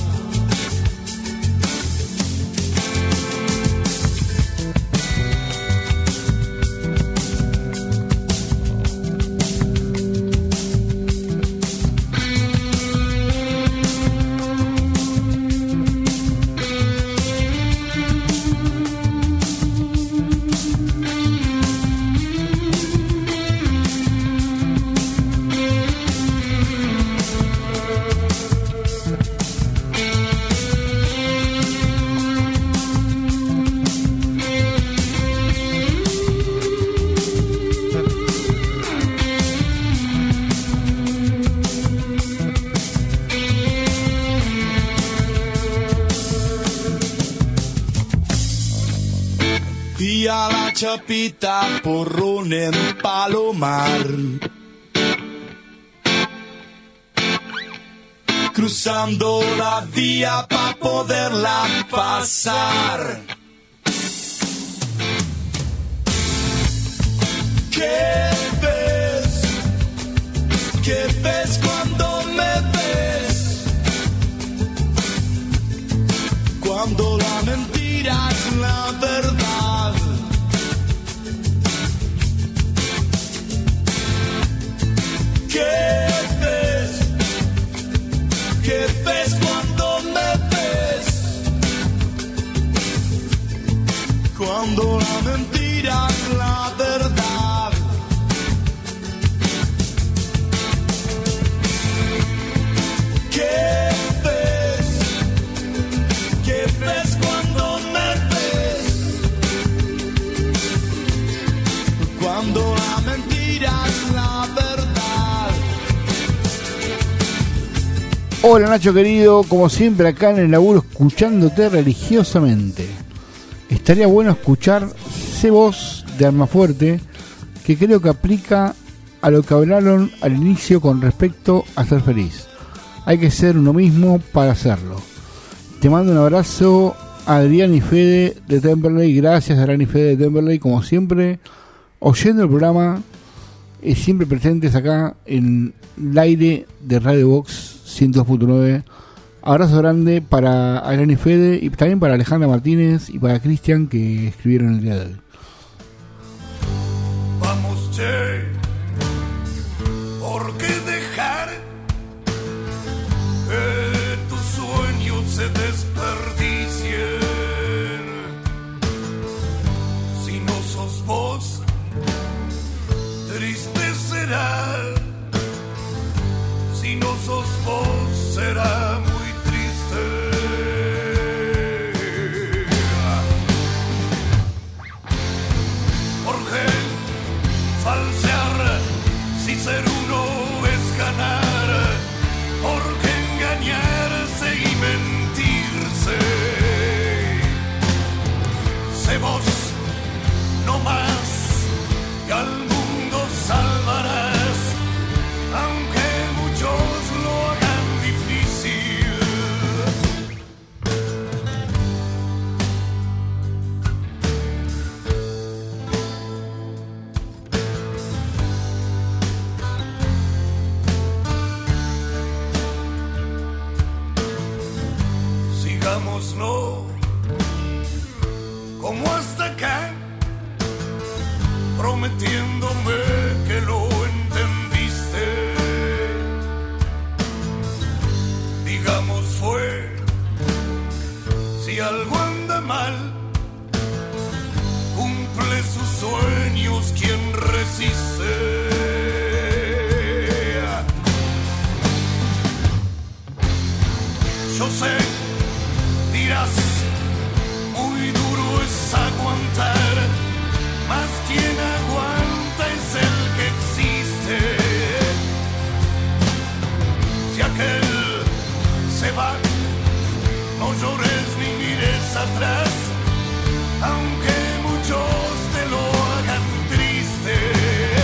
Y a la Chapita, Porrón en Palomar. Cruzando la vía para poderla pasar. ¿Qué cuando la mentira es la verdad. Hola Nacho querido, como siempre acá en el laburo escuchándote religiosamente. Estaría bueno escuchar Sé Vos de Almafuerte, que creo que aplica a lo que hablaron al inicio con respecto a ser feliz. Hay que ser uno mismo para hacerlo. Te mando un abrazo, Adrián y Fede de Temperley. Gracias Adrián y Fede de Temperley, como siempre, oyendo el programa y siempre presentes acá en el aire de Radio Box ciento dos punto nueve. Abrazo grande para Adrián y Fede y también para Alejandra Martínez y para Cristian, que escribieron el día de hoy. Vamos, che, ¿por qué dejar que tus sueños se desperdicien? Si no sos vos, triste será. Si no sos vos, será muy falsear, si ser uno es ganar, porque engañarse y mentirse. Sé vos, no más, y al mundo salvarás, aunque muchos lo hagan difícil. Sigámoslo como hasta acá, prometiéndome que lo entendiste. Digamos fue, si algo anda mal, cumple sus sueños quien resiste. Yo sé, dirás, muy duro es aguantar, mas quien aguanta es el que existe. Si aquel se va, no llores ni mires atrás, aunque muchos te lo hagan triste.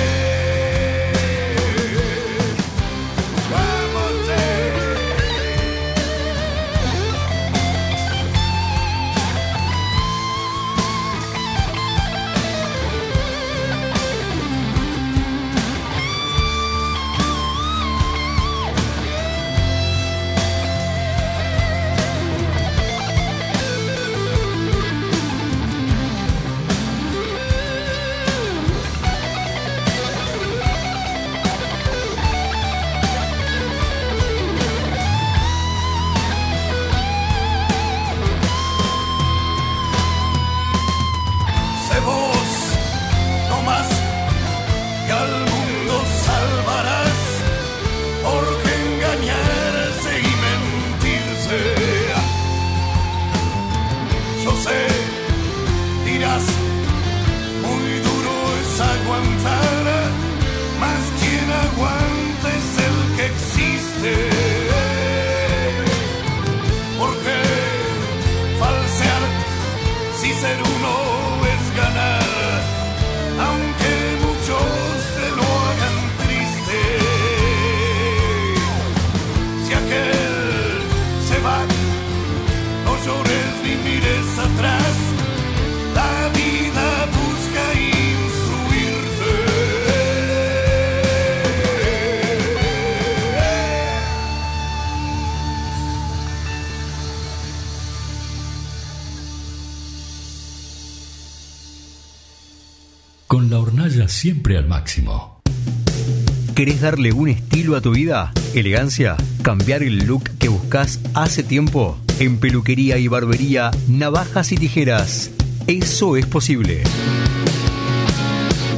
Con la hornalla siempre al máximo. ¿Querés darle un estilo a tu vida? ¿Elegancia? ¿Cambiar el look que buscas hace tiempo? En peluquería y barbería, navajas y tijeras. Eso es posible.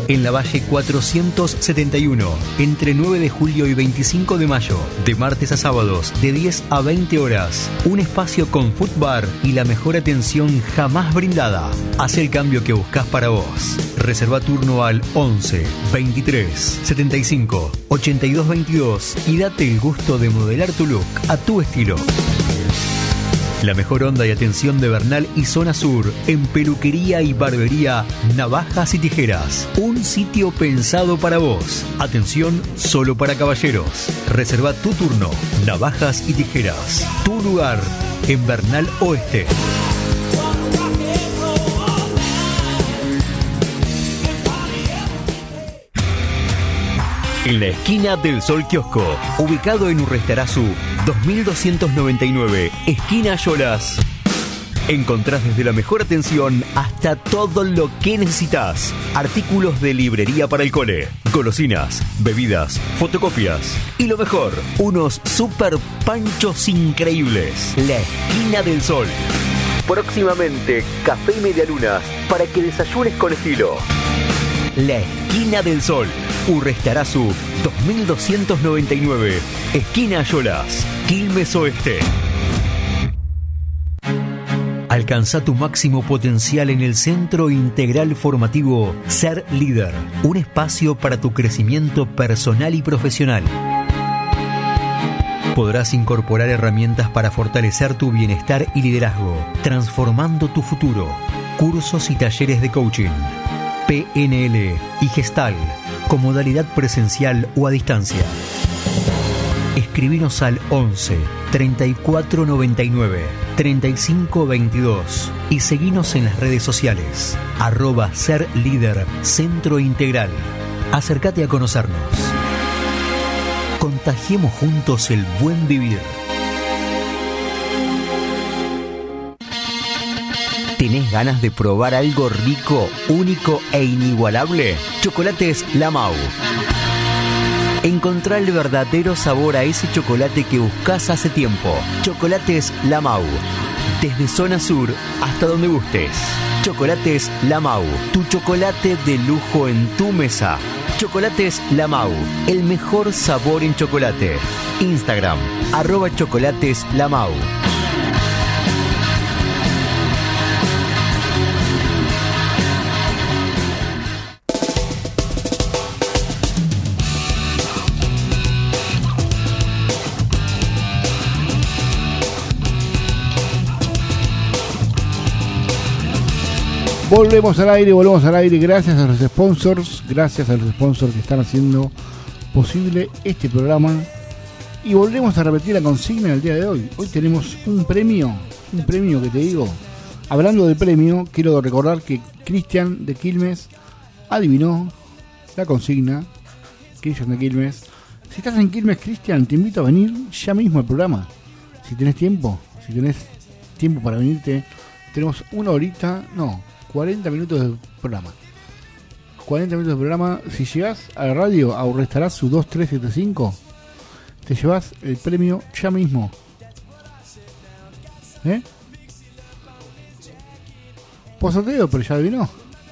En la Valle cuatrocientos setenta y uno, entre nueve de julio y veinticinco de mayo, de martes a sábados, de diez a veinte horas. Un espacio con food bar y la mejor atención jamás brindada. Haz el cambio que buscas para vos. Reserva turno al once, veintitrés, setenta y cinco, ochenta y dos veintidós y date el gusto de modelar tu look a tu estilo. La mejor onda y atención de Bernal y Zona Sur en peluquería y barbería Navajas y Tijeras. Un sitio pensado para vos. Atención solo para caballeros. Reserva tu turno. Navajas y Tijeras. Tu lugar en Bernal Oeste. En la esquina del Sol Kiosco, ubicado en Urrestarazu, dos mil doscientos noventa y nueve, esquina Yolas. Encontrás desde la mejor atención hasta todo lo que necesitas. Artículos de librería para el cole, golosinas, bebidas, fotocopias. Y lo mejor, unos super panchos increíbles. La esquina del Sol. Próximamente, café y medialunas para que desayunes con estilo. La esquina del Sol. Urrestarazu, dos mil doscientos noventa y nueve, esquina Yolas, Quilmes Oeste. Alcanza tu máximo potencial en el Centro Integral Formativo Ser Líder, un espacio para tu crecimiento personal y profesional. Podrás incorporar herramientas para fortalecer tu bienestar y liderazgo, transformando tu futuro. Cursos y talleres de coaching, P N L y Gestal, con modalidad presencial o a distancia. Escribinos al once, treinta y cuatro noventa y nueve, treinta y cinco veintidós y seguinos en las redes sociales, arroba Ser Líder Centro Integral. Acércate a conocernos. Contagiemos juntos el buen vivir. ¿Tenés ganas de probar algo rico, único e inigualable? Chocolates La Mau. Encontrá el verdadero sabor a ese chocolate que buscás hace tiempo. Chocolates La Mau. Desde Zona Sur hasta donde gustes. Chocolates La Mau. Tu chocolate de lujo en tu mesa. Chocolates La Mau. El mejor sabor en chocolate. Instagram, arroba chocolates La Mau. Volvemos al aire, volvemos al aire gracias a los sponsors, gracias a los sponsors que están haciendo posible este programa. Y volvemos a repetir la consigna del día de hoy. Hoy tenemos un premio, un premio que te digo. Hablando de premio, quiero recordar que Cristian de Quilmes adivinó la consigna. Cristian de Quilmes. Si estás en Quilmes, Cristian, te invito a venir ya mismo al programa. Si tenés tiempo, si tenés tiempo para venirte, tenemos una horita, no, cuarenta minutos de programa. cuarenta minutos de programa. Si llegás a la radio, a Urrestarazu dos tres siete cinco, te llevas el premio ya mismo. ¿Eh? Por sorteo, pero ya adivinó.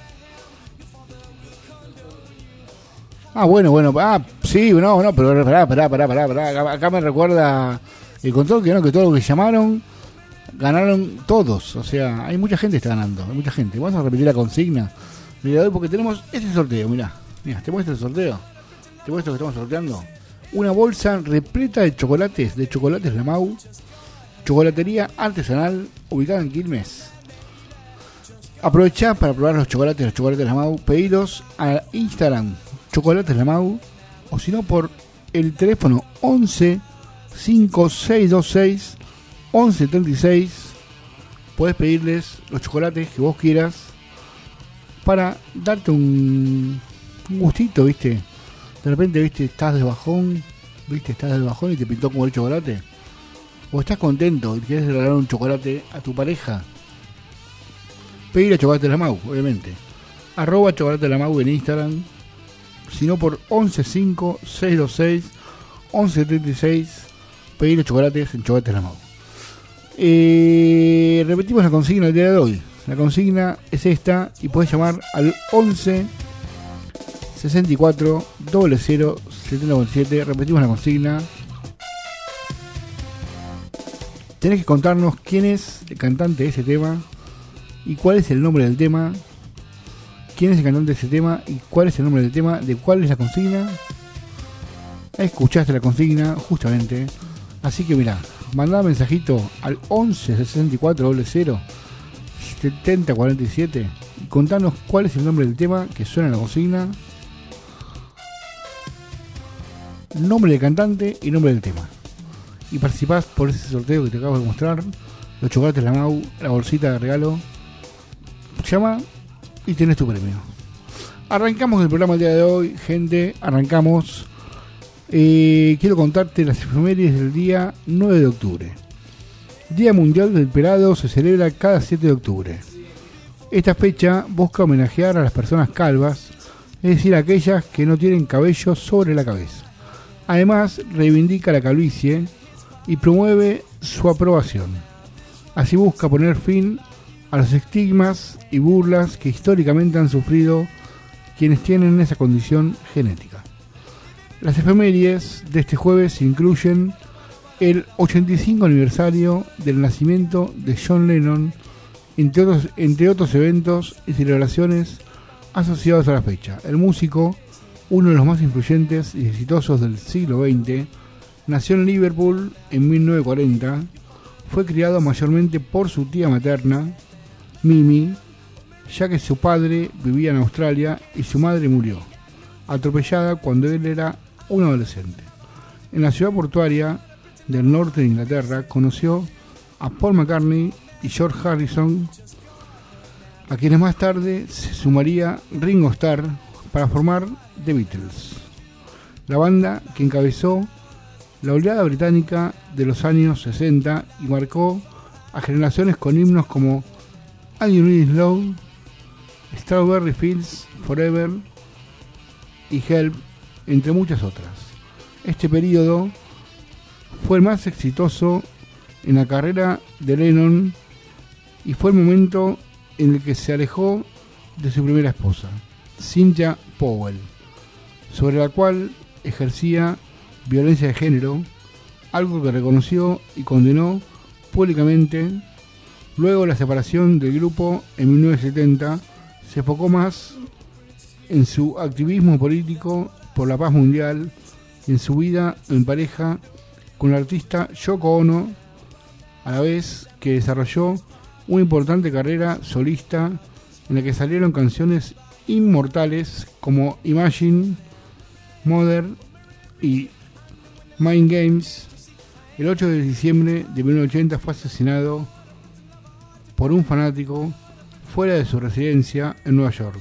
Ah, bueno, bueno. Ah, sí, no, no, pero pará, pará, pará, pará, pará. Acá, acá me recuerda el control que no, que todos los que llamaron ganaron todos. O sea, hay mucha gente que está ganando, hay mucha gente. Vamos a repetir la consigna. Mira, porque tenemos este sorteo, mirá. Mirá, te muestro el sorteo. Te muestro que estamos sorteando. Una bolsa repleta de chocolates, de chocolates La Mau. Chocolatería artesanal ubicada en Quilmes. Aprovechá para probar los chocolates, los chocolates La Mau. Pedidos a Instagram, Chocolates La Mau. O si no, por el teléfono once, cinco seis dos seis, once treinta y seis. Podés pedirles los chocolates que vos quieras para darte un, un gustito, ¿viste? De repente, ¿viste? Estás de bajón, ¿viste? Estás de bajón y te pintó como el chocolate. O estás contento y quieres regalar un chocolate a tu pareja. Pedir a Chocolate La Mau, obviamente. Arroba Chocolate La Mau en Instagram. Si no, por once cinco seis dos seis, once treinta y seis. Pedir los chocolates en Chocolate La Mau. Eh, repetimos la consigna del día de hoy. La consigna es esta y podés llamar al once sesenta y cuatro, cero cero, setenta cuarenta y siete. Repetimos la consigna. Tenés que contarnos quién es el cantante de ese tema y cuál es el nombre del tema. Quién es el cantante de ese tema y cuál es el nombre del tema. De cuál es la consigna. Escuchaste la consigna justamente. Así que mirá, mandá mensajito al once sesenta y cuatro, cero cero, setenta cuarenta y siete y contanos cuál es el nombre del tema que suena en la consigna, nombre del cantante y nombre del tema. Y participás por ese sorteo que te acabo de mostrar, los chocolates La Mau, la bolsita de regalo. Llama y tenés tu premio. Arrancamos el programa el día de hoy, gente, arrancamos. Eh, quiero contarte las efemérides del día nueve de octubre. Día Mundial del Pelado se celebra cada siete de octubre. Esta fecha busca homenajear a las personas calvas, es decir, aquellas que no tienen cabello sobre la cabeza. Además, reivindica la calvicie y promueve su aprobación. Así busca poner fin a los estigmas y burlas que históricamente han sufrido quienes tienen esa condición genética. Las efemérides de este jueves incluyen el ochenta y cinco aniversario del nacimiento de John Lennon, entre otros, entre otros eventos y celebraciones asociados a la fecha. El músico, uno de los más influyentes y exitosos del siglo veinte, nació en Liverpool en mil novecientos cuarenta, fue criado mayormente por su tía materna, Mimi, ya que su padre vivía en Australia y su madre murió, atropellada cuando él era un adolescente. En la ciudad portuaria del norte de Inglaterra conoció a Paul McCartney y George Harrison, a quienes más tarde se sumaría Ringo Starr para formar The Beatles, la banda que encabezó la oleada británica de los años sesenta y marcó a generaciones con himnos como All You Need Is Love, Strawberry Fields Forever y Help, entre muchas otras. Este periodo fue el más exitoso en la carrera de Lennon y fue el momento en el que se alejó de su primera esposa, Cynthia Powell, sobre la cual ejercía violencia de género, algo que reconoció y condenó públicamente. Luego de la separación del grupo en mil novecientos setenta, se enfocó más en su activismo político por la paz mundial y en su vida en pareja con la artista Yoko Ono, a la vez que desarrolló una importante carrera solista en la que salieron canciones inmortales como Imagine, Mother y Mind Games. El ocho de diciembre de mil novecientos ochenta fue asesinado por un fanático fuera de su residencia en Nueva York.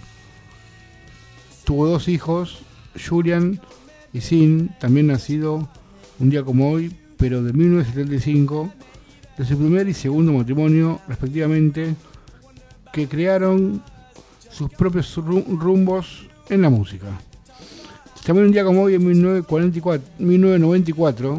Tuvo dos hijos, Julian y Sin, también nacido un día como hoy, pero de mil novecientos setenta y cinco, de su primer y segundo matrimonio, respectivamente, que crearon sus propios rumbos en la música. También un día como hoy, en mil novecientos noventa y cuatro,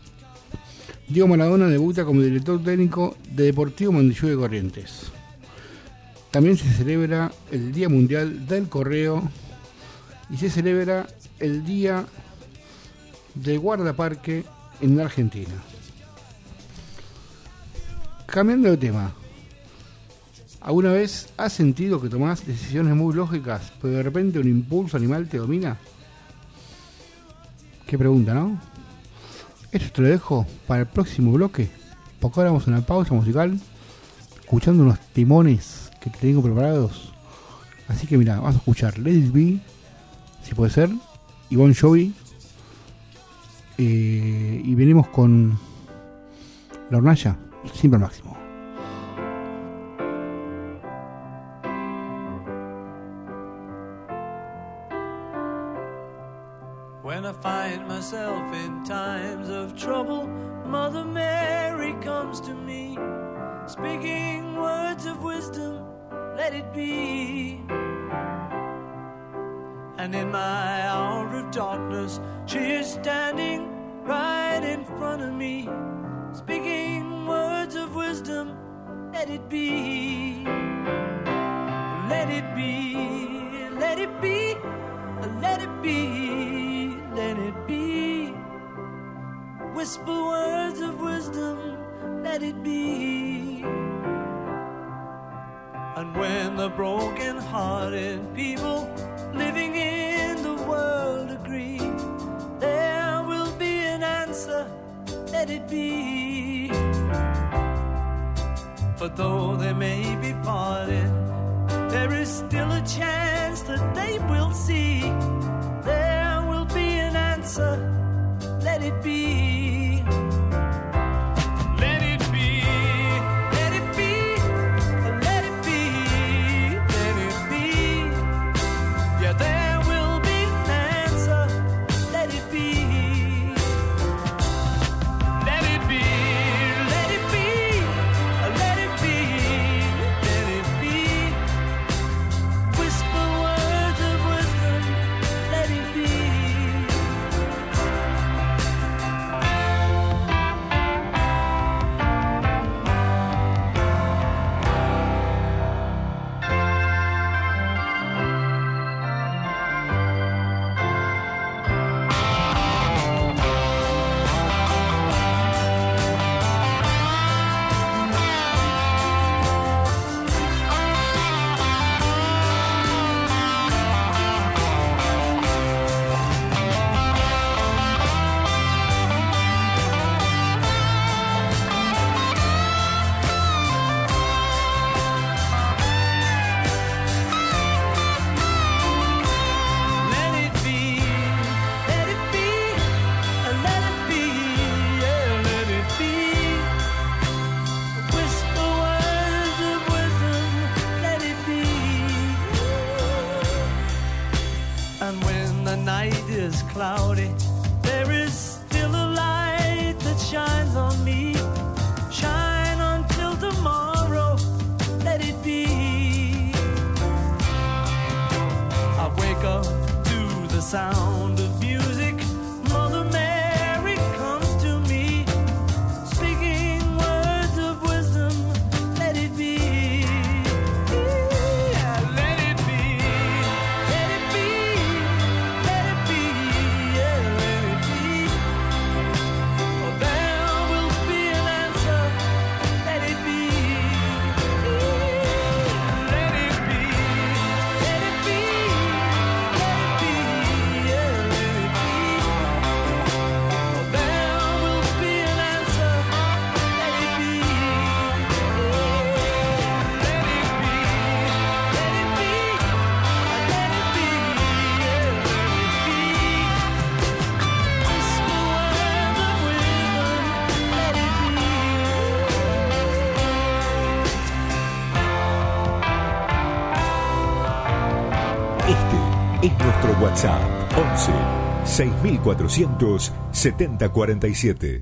Diego Maradona debuta como director técnico de Deportivo Mandillú de Corrientes. También se celebra el Día Mundial del Correo y se celebra el Día del Guardaparque en la Argentina. Cambiando de tema, ¿alguna vez has sentido que tomás decisiones muy lógicas, pero de repente un impulso animal te domina? Qué pregunta, ¿no? Esto te lo dejo para el próximo bloque, porque ahora vamos a una pausa musical, escuchando unos timones que te tengo preparados. Así que mira, vamos a escuchar Let It Be, si puede ser, y Bon Jovi, eh, y venimos con La Hornalla, siempre al máximo. When I find myself in times of trouble, Mother Mary comes to me, speaking words of wisdom, let it be. And in my hour of darkness, she is standing right in front of me, speaking words of wisdom, let it be. Let it be, let it be. let it be, let it be. Whisper words of wisdom, let it be. And when the broken-hearted people living in the world agree, there will be an answer, let it be. For though they may be parted, there is still a chance that they will see. There will be an answer, let it be. Let it be, let it be, let it be, let it be. Yeah, there will be an answer, let it be. Let it be, let it be, let it be, let it be. Whisper words of wisdom, let it be. Let it be, let it be, let it be, yeah, let it be. Whisper words of wisdom, let it be. And when the night is cloudy, there is still a light that shines on me. Shine until tomorrow, let it be. I wake up to the sound of music. Mother Mary comes to me, speaking words of wisdom. Let it be. Yeah, let it be. Let it be. Let it be. Yeah, let it be. Oh, there will be an answer. Let it be. Let it be. Let it be. Let it be. Yeah, let it be. Oh, there will be an answer. Let it be. Let it be. Let it be. Let it be. Yeah, let it be. Whisper words of wisdom. Let it be. Este es nuestro WhatsApp once seis mil cuatrocientos setenta cuarenta y siete.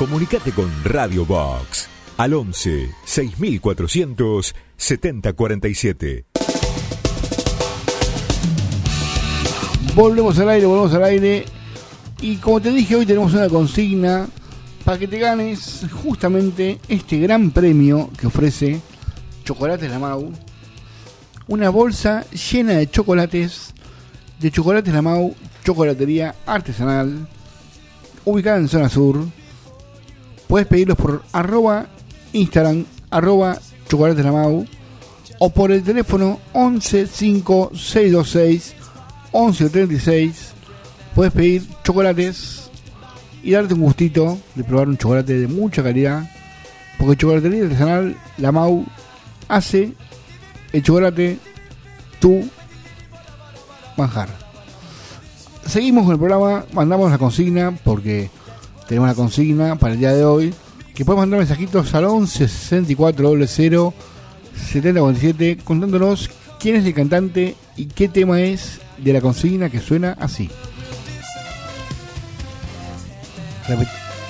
Comunicate con Radio Box al once seis mil cuatrocientos setenta cuarenta y siete. Volvemos al aire, volvemos al aire. Y como te dije, hoy tenemos una consigna para que te ganes justamente este gran premio que ofrece Chocolates La Mau. Una bolsa llena de chocolates de Chocolates La Mau, chocolatería artesanal, ubicada en zona sur. Puedes pedirlos por arroba Instagram, arroba Chocolates La Mau, o por el teléfono once cinco seis dos seis once treinta y seis. Puedes pedir chocolates y darte un gustito de probar un chocolate de mucha calidad, porque Chocolatería Artesanal La Mau hace el chocolate tu manjar. Seguimos con el programa, mandamos la consigna, porque tenemos la consigna para el día de hoy, que puedes mandar mensajitos al once sesenta y cuatro cero cero setenta cuarenta y siete contándonos quién es el cantante y qué tema es de la consigna, que suena así. Repet-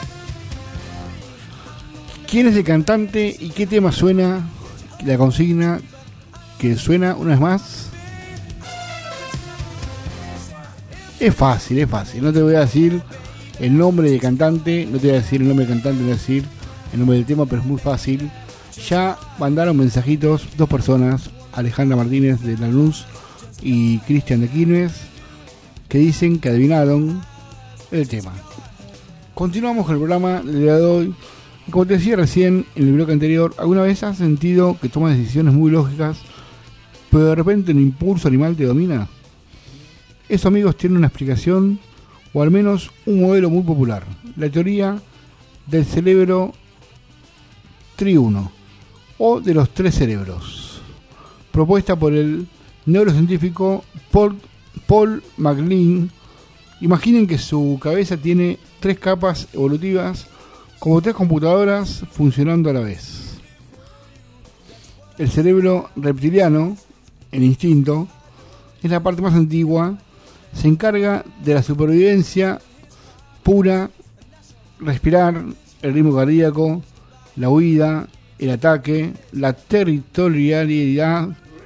¿Quién es el cantante y qué tema suena la consigna, que suena una vez más? Es fácil, es fácil. No te voy a decir el nombre del cantante, no te voy a decir el nombre del cantante, no te voy a decir el nombre del tema, pero es muy fácil. Ya mandaron mensajitos dos personas, Alejandra Martínez de Lanús y Cristian de Quilmes, que dicen que adivinaron el tema. Continuamos con el programa del día de hoy. Y como te decía recién en el bloque anterior, ¿alguna vez has sentido que tomas decisiones muy lógicas, pero de repente un impulso animal te domina? Eso, amigos, tiene una explicación, o al menos un modelo muy popular: la teoría del cerebro triuno, o de los tres cerebros, propuesta por el neurocientífico Paul, Paul MacLean. Imaginen que su cabeza tiene tres capas evolutivas, como tres computadoras funcionando a la vez. El cerebro reptiliano, el instinto, es la parte más antigua, se encarga de la supervivencia pura, respirar, el ritmo cardíaco, la huida, el ataque, la territorialidad.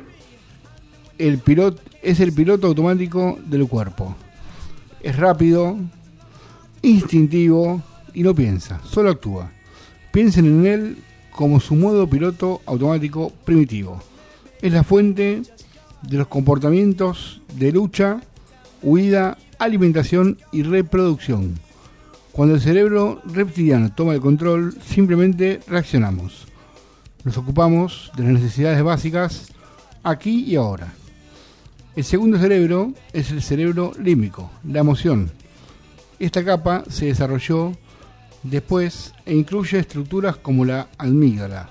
El piloto es el piloto automático del cuerpo. Es rápido, instintivo y no piensa, solo actúa. Piensen en él como su modo piloto automático primitivo. Es la fuente de los comportamientos de lucha, huida, alimentación y reproducción. Cuando el cerebro reptiliano toma el control, simplemente reaccionamos. Nos ocupamos de las necesidades básicas aquí y ahora. El segundo cerebro es el cerebro límbico, la emoción. Esta capa se desarrolló después e incluye estructuras como la amígdala.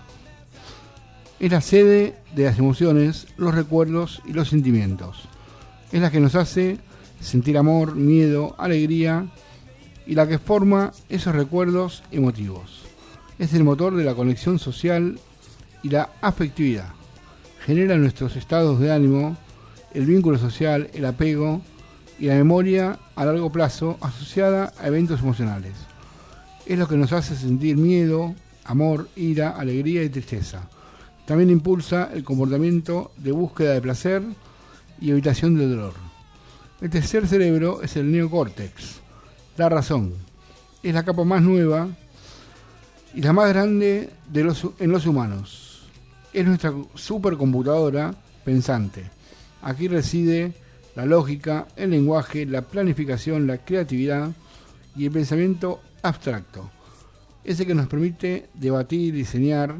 Es la sede de las emociones, los recuerdos y los sentimientos. Es la que nos hace sentir amor, miedo, alegría, y la que forma esos recuerdos emotivos. Es el motor de la conexión social y la afectividad. Genera nuestros estados de ánimo, el vínculo social, el apego y la memoria a largo plazo asociada a eventos emocionales. Es lo que nos hace sentir miedo, amor, ira, alegría y tristeza. También impulsa el comportamiento de búsqueda de placer y evitación del dolor. El tercer cerebro es el neocórtex, la razón. Es la capa más nueva y la más grande de los, en los humanos. Es nuestra supercomputadora pensante. Aquí reside la lógica, el lenguaje, la planificación, la creatividad y el pensamiento abstracto. Ese que nos permite debatir, diseñar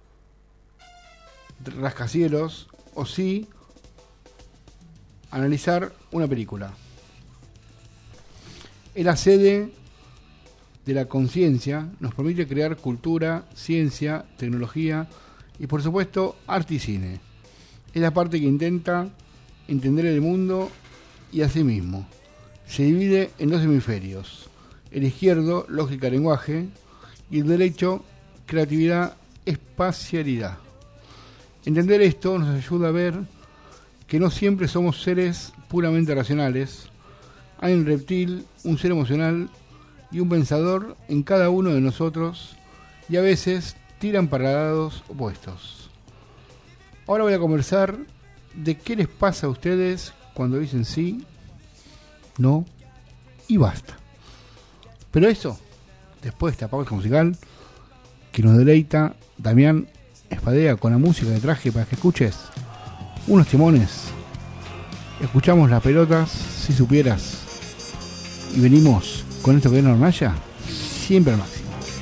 rascacielos o sí analizar una película. Es la sede de la conciencia, nos permite crear cultura, ciencia, tecnología y por supuesto arte y cine. Es la parte que intenta entender el mundo y a sí mismo. Se divide en dos hemisferios: el izquierdo, lógica, lenguaje, y el derecho, creatividad, espacialidad. Entender esto nos ayuda a ver que no siempre somos seres puramente racionales. Hay un reptil, un ser emocional y un pensador en cada uno de nosotros, y a veces tiran para lados opuestos. Ahora voy a conversar de qué les pasa a ustedes cuando dicen sí, no y basta. Pero eso, después de esta pausa musical, que nos deleita Damián Espadea con la música que traje para que escuches unos timones. Escuchamos las pelotas, si supieras, y venimos con esto que es la hornalla, siempre al máximo.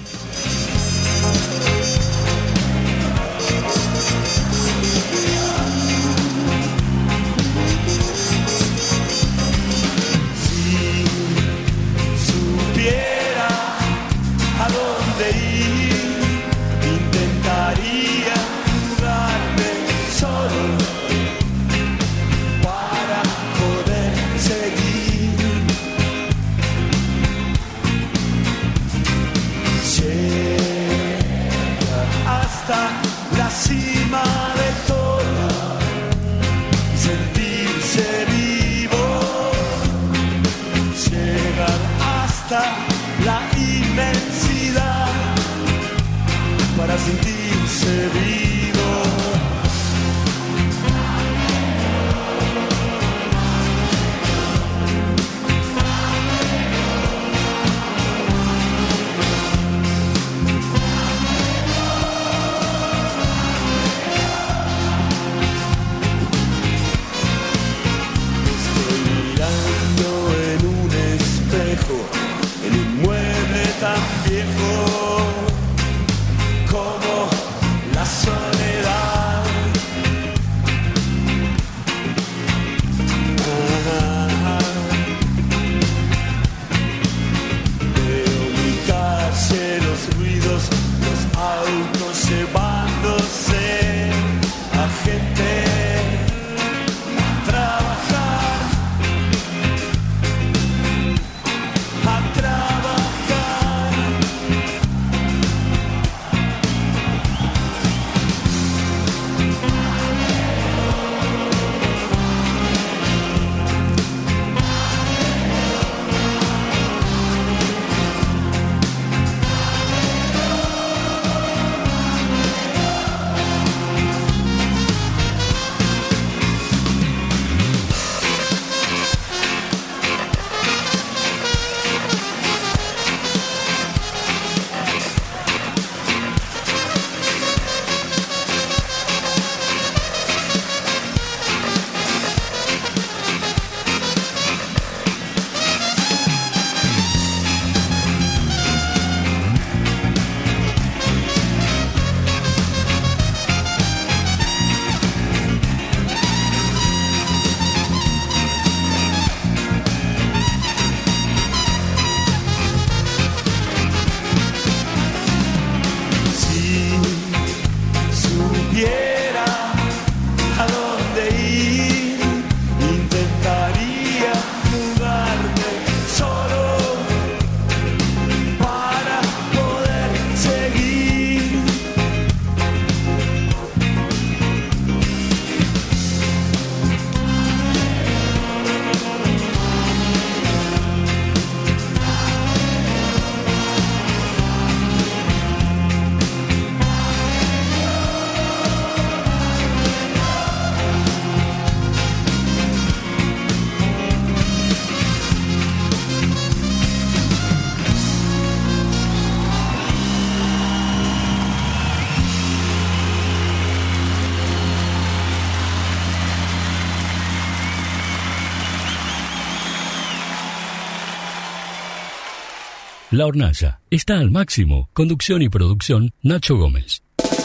La Hornalla está al máximo. Conducción y producción, Nacho Gómez.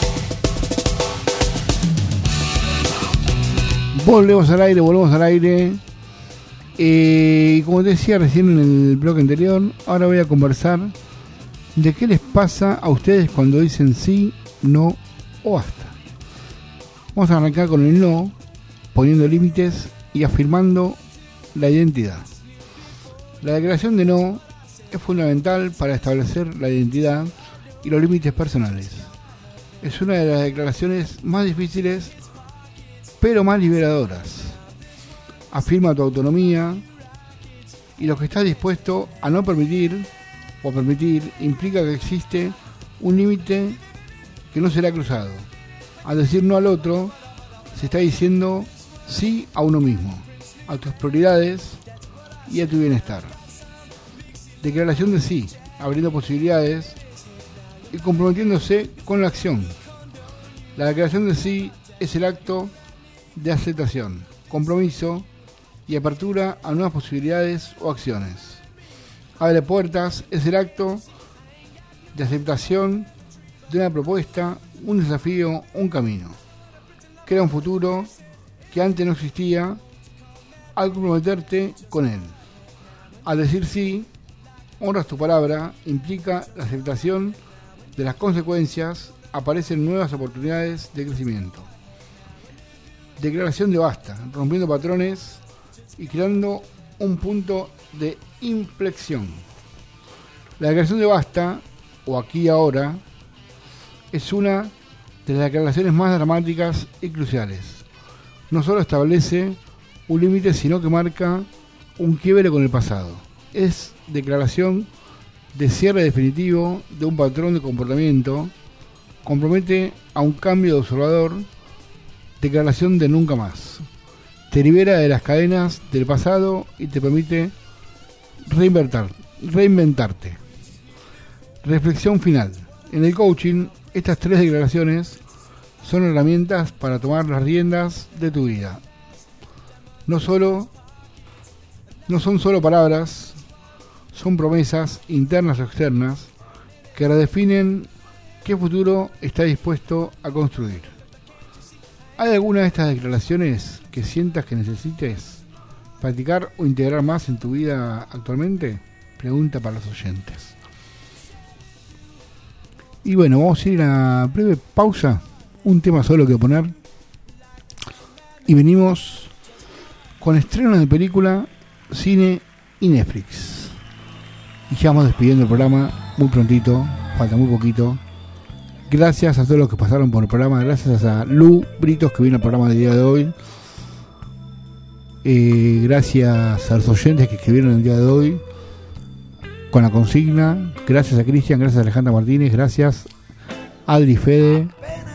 Volvemos al aire, volvemos al aire. Eh, como te decía recién en el bloque anterior, ahora voy a conversar de qué les pasa a ustedes cuando dicen sí, no o basta. Vamos a arrancar con el no, poniendo límites y afirmando la identidad. La declaración de no es fundamental para establecer la identidad y los límites personales. Es una de las declaraciones más difíciles, pero más liberadoras. Afirma tu autonomía y lo que estás dispuesto a no permitir o permitir implica que existe un límite que no será cruzado. Al decir no al otro, se está diciendo sí a uno mismo, a tus prioridades y a tu bienestar. Declaración de sí, abriendo posibilidades y comprometiéndose con la acción. La declaración de sí es el acto de aceptación, compromiso y apertura a nuevas posibilidades o acciones. Abre puertas es el acto de aceptación de una propuesta, un desafío, un camino. Crea un futuro que antes no existía al comprometerte con él. Al decir sí, honras tu palabra, implica la aceptación de las consecuencias, aparecen nuevas oportunidades de crecimiento. Declaración de basta, rompiendo patrones y creando un punto de inflexión. La declaración de basta, o aquí y ahora, es una de las declaraciones más dramáticas y cruciales. No solo establece un límite, sino que marca un quiebre con el pasado. Es declaración de cierre definitivo de un patrón de comportamiento, compromete a un cambio de observador, declaración de nunca más. Te libera de las cadenas del pasado y te permite reinventar, reinventarte. Reflexión final. En el coaching, estas tres declaraciones son herramientas para tomar las riendas de tu vida. No solo, no son solo palabras, son promesas internas o externas que redefinen qué futuro estás dispuesto a construir. ¿Hay alguna de estas declaraciones que sientas que necesites practicar o integrar más en tu vida actualmente? Pregunta para los oyentes. Y bueno, vamos a ir a una breve pausa, un tema solo que poner, y venimos con estrenos de película, cine y Netflix. Y ya vamos despidiendo el programa muy prontito, falta muy poquito. Gracias a todos los que pasaron por el programa, gracias a Lu Britos que vino al programa del día de hoy. Eh, gracias a los oyentes que escribieron el día de hoy con la consigna. Gracias a Cristian, gracias a Alejandra Martínez, gracias a Adri Fede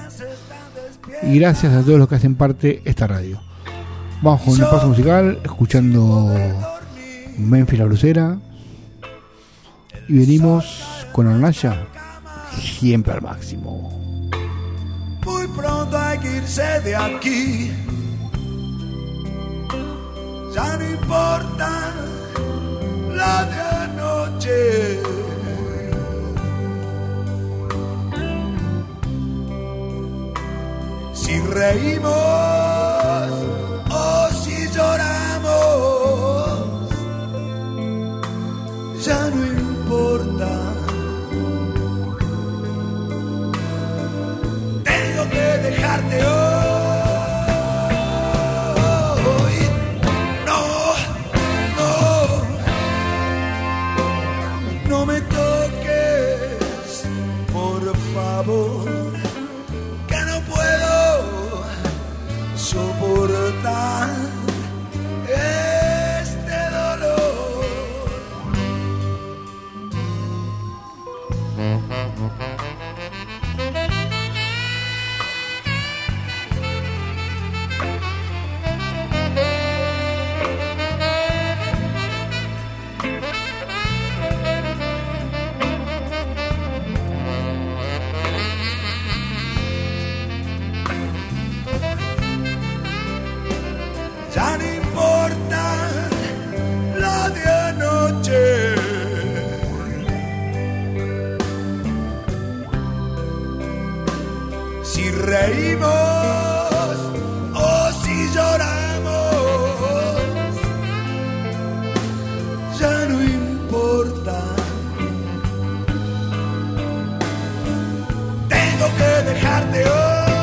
y gracias a todos los que hacen parte de esta radio. Vamos con el paso musical, escuchando Memphis la Blusera, y venimos con Hornalla, siempre al máximo. Muy pronto hay que irse de aquí. Ya no importa la de anoche. Si reímos o si lloramos, ya no importa. Tengo que dejarte hoy. No, no, no me toques, por favor, que no puedo soportar este dolor. Ya no importa la de anoche. Si reímos o si lloramos, ya no importa. Tengo que dejarte hoy.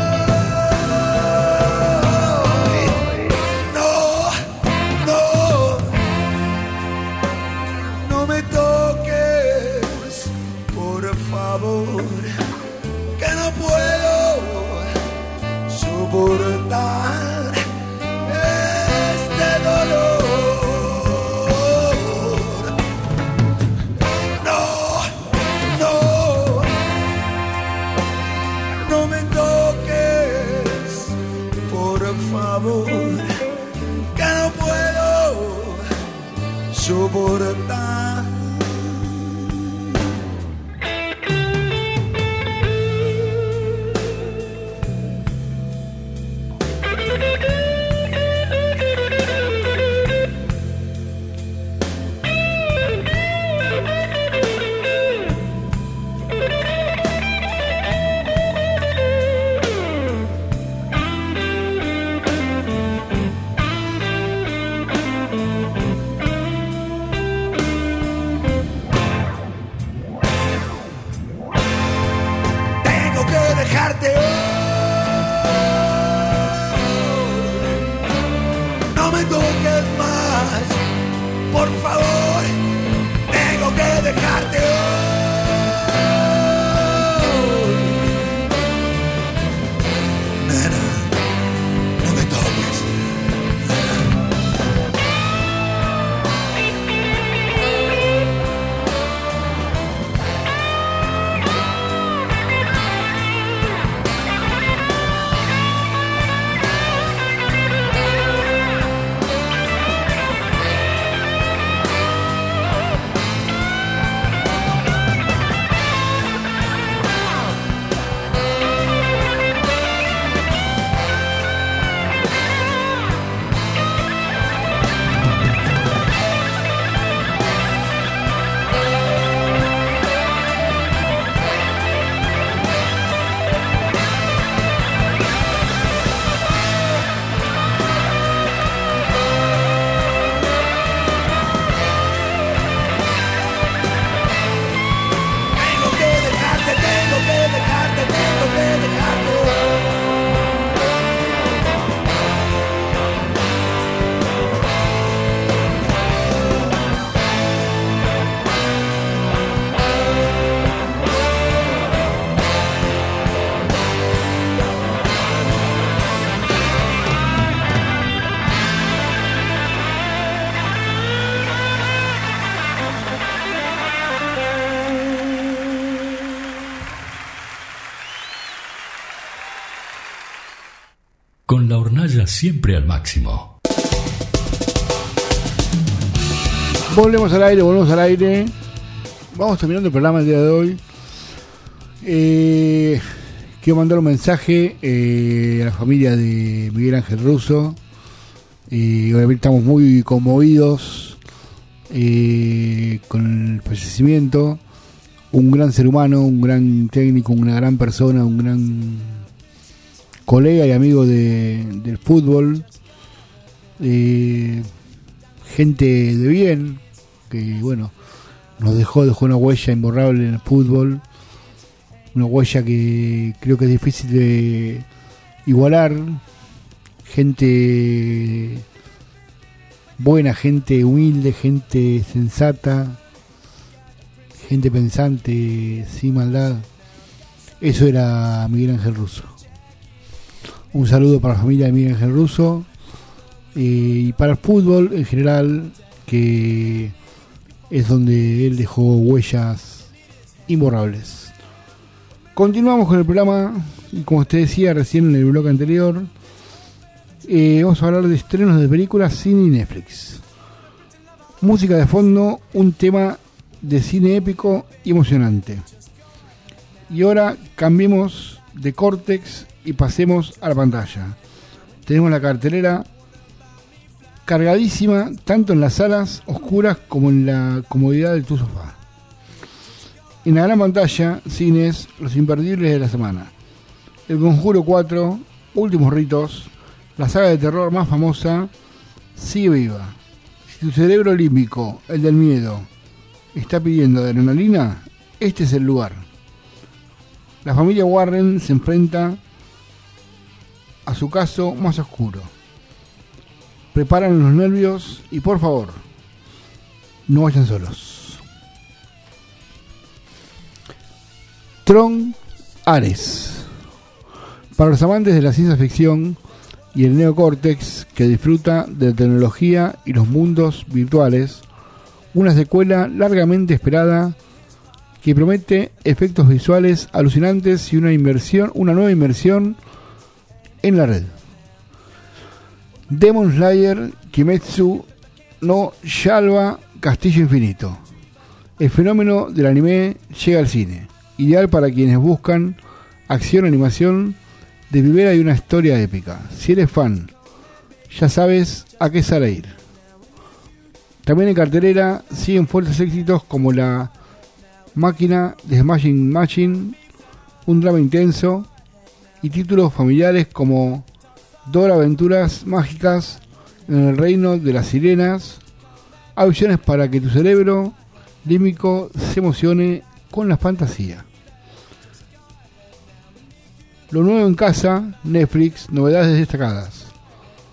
Que no puedo soportar este dolor. No, que dejarte hoy. Nena, no me toques. Con la hornalla siempre al máximo. Volvemos al aire, volvemos al aire. Vamos terminando el programa el día de hoy. Eh, quiero mandar un mensaje eh, a la familia de Miguel Ángel Russo. Eh, obviamente estamos muy conmovidos eh, con el fallecimiento. Un gran ser humano, un gran técnico, una gran persona, un gran colega y amigo de, del fútbol, eh, gente de bien, que bueno, nos dejó, dejó una huella imborrable en el fútbol, una huella que creo que es difícil de igualar, gente buena, gente humilde, gente sensata, gente pensante, sin maldad. Eso era Miguel Ángel Russo. Un saludo para la familia de Miguel Ángel Russo eh, y para el fútbol en general, que es donde él dejó huellas imborrables. Continuamos con el programa y como usted decía recién en el bloque anterior, eh, vamos a hablar de estrenos de películas, cine y Netflix. Música de fondo, un tema de cine épico y emocionante. Y ahora cambiemos de córtex y pasemos a la pantalla. Tenemos la cartelera cargadísima, tanto en las salas oscuras como en la comodidad de tu sofá. En la gran pantalla, cines, los imperdibles de la semana. El Conjuro cuatro, Últimos Ritos, la saga de terror más famosa, sigue viva. Si tu cerebro límbico, el del miedo, está pidiendo adrenalina, este es el lugar. La familia Warren se enfrenta a su caso más oscuro. Preparan los nervios y por favor, no vayan solos. Tron Ares. Para los amantes de la ciencia ficción y el neocórtex que disfruta de la tecnología y los mundos virtuales, una secuela largamente esperada que promete efectos visuales alucinantes y una inversión, una nueva inversión en la red. Demon Slayer Kimetsu no Yaiba Castillo Infinito. El fenómeno del anime llega al cine, ideal para quienes buscan acción o animación de primera y una historia épica. Si eres fan, ya sabes a qué sale ir. También en cartelera siguen fuertes éxitos como La Máquina de Smashing Machine, un drama intenso, y títulos familiares como Dora Aventuras Mágicas en el Reino de las Sirenas. Hay opciones para que tu cerebro límbico se emocione con la fantasía. Lo nuevo en casa, Netflix, novedades destacadas.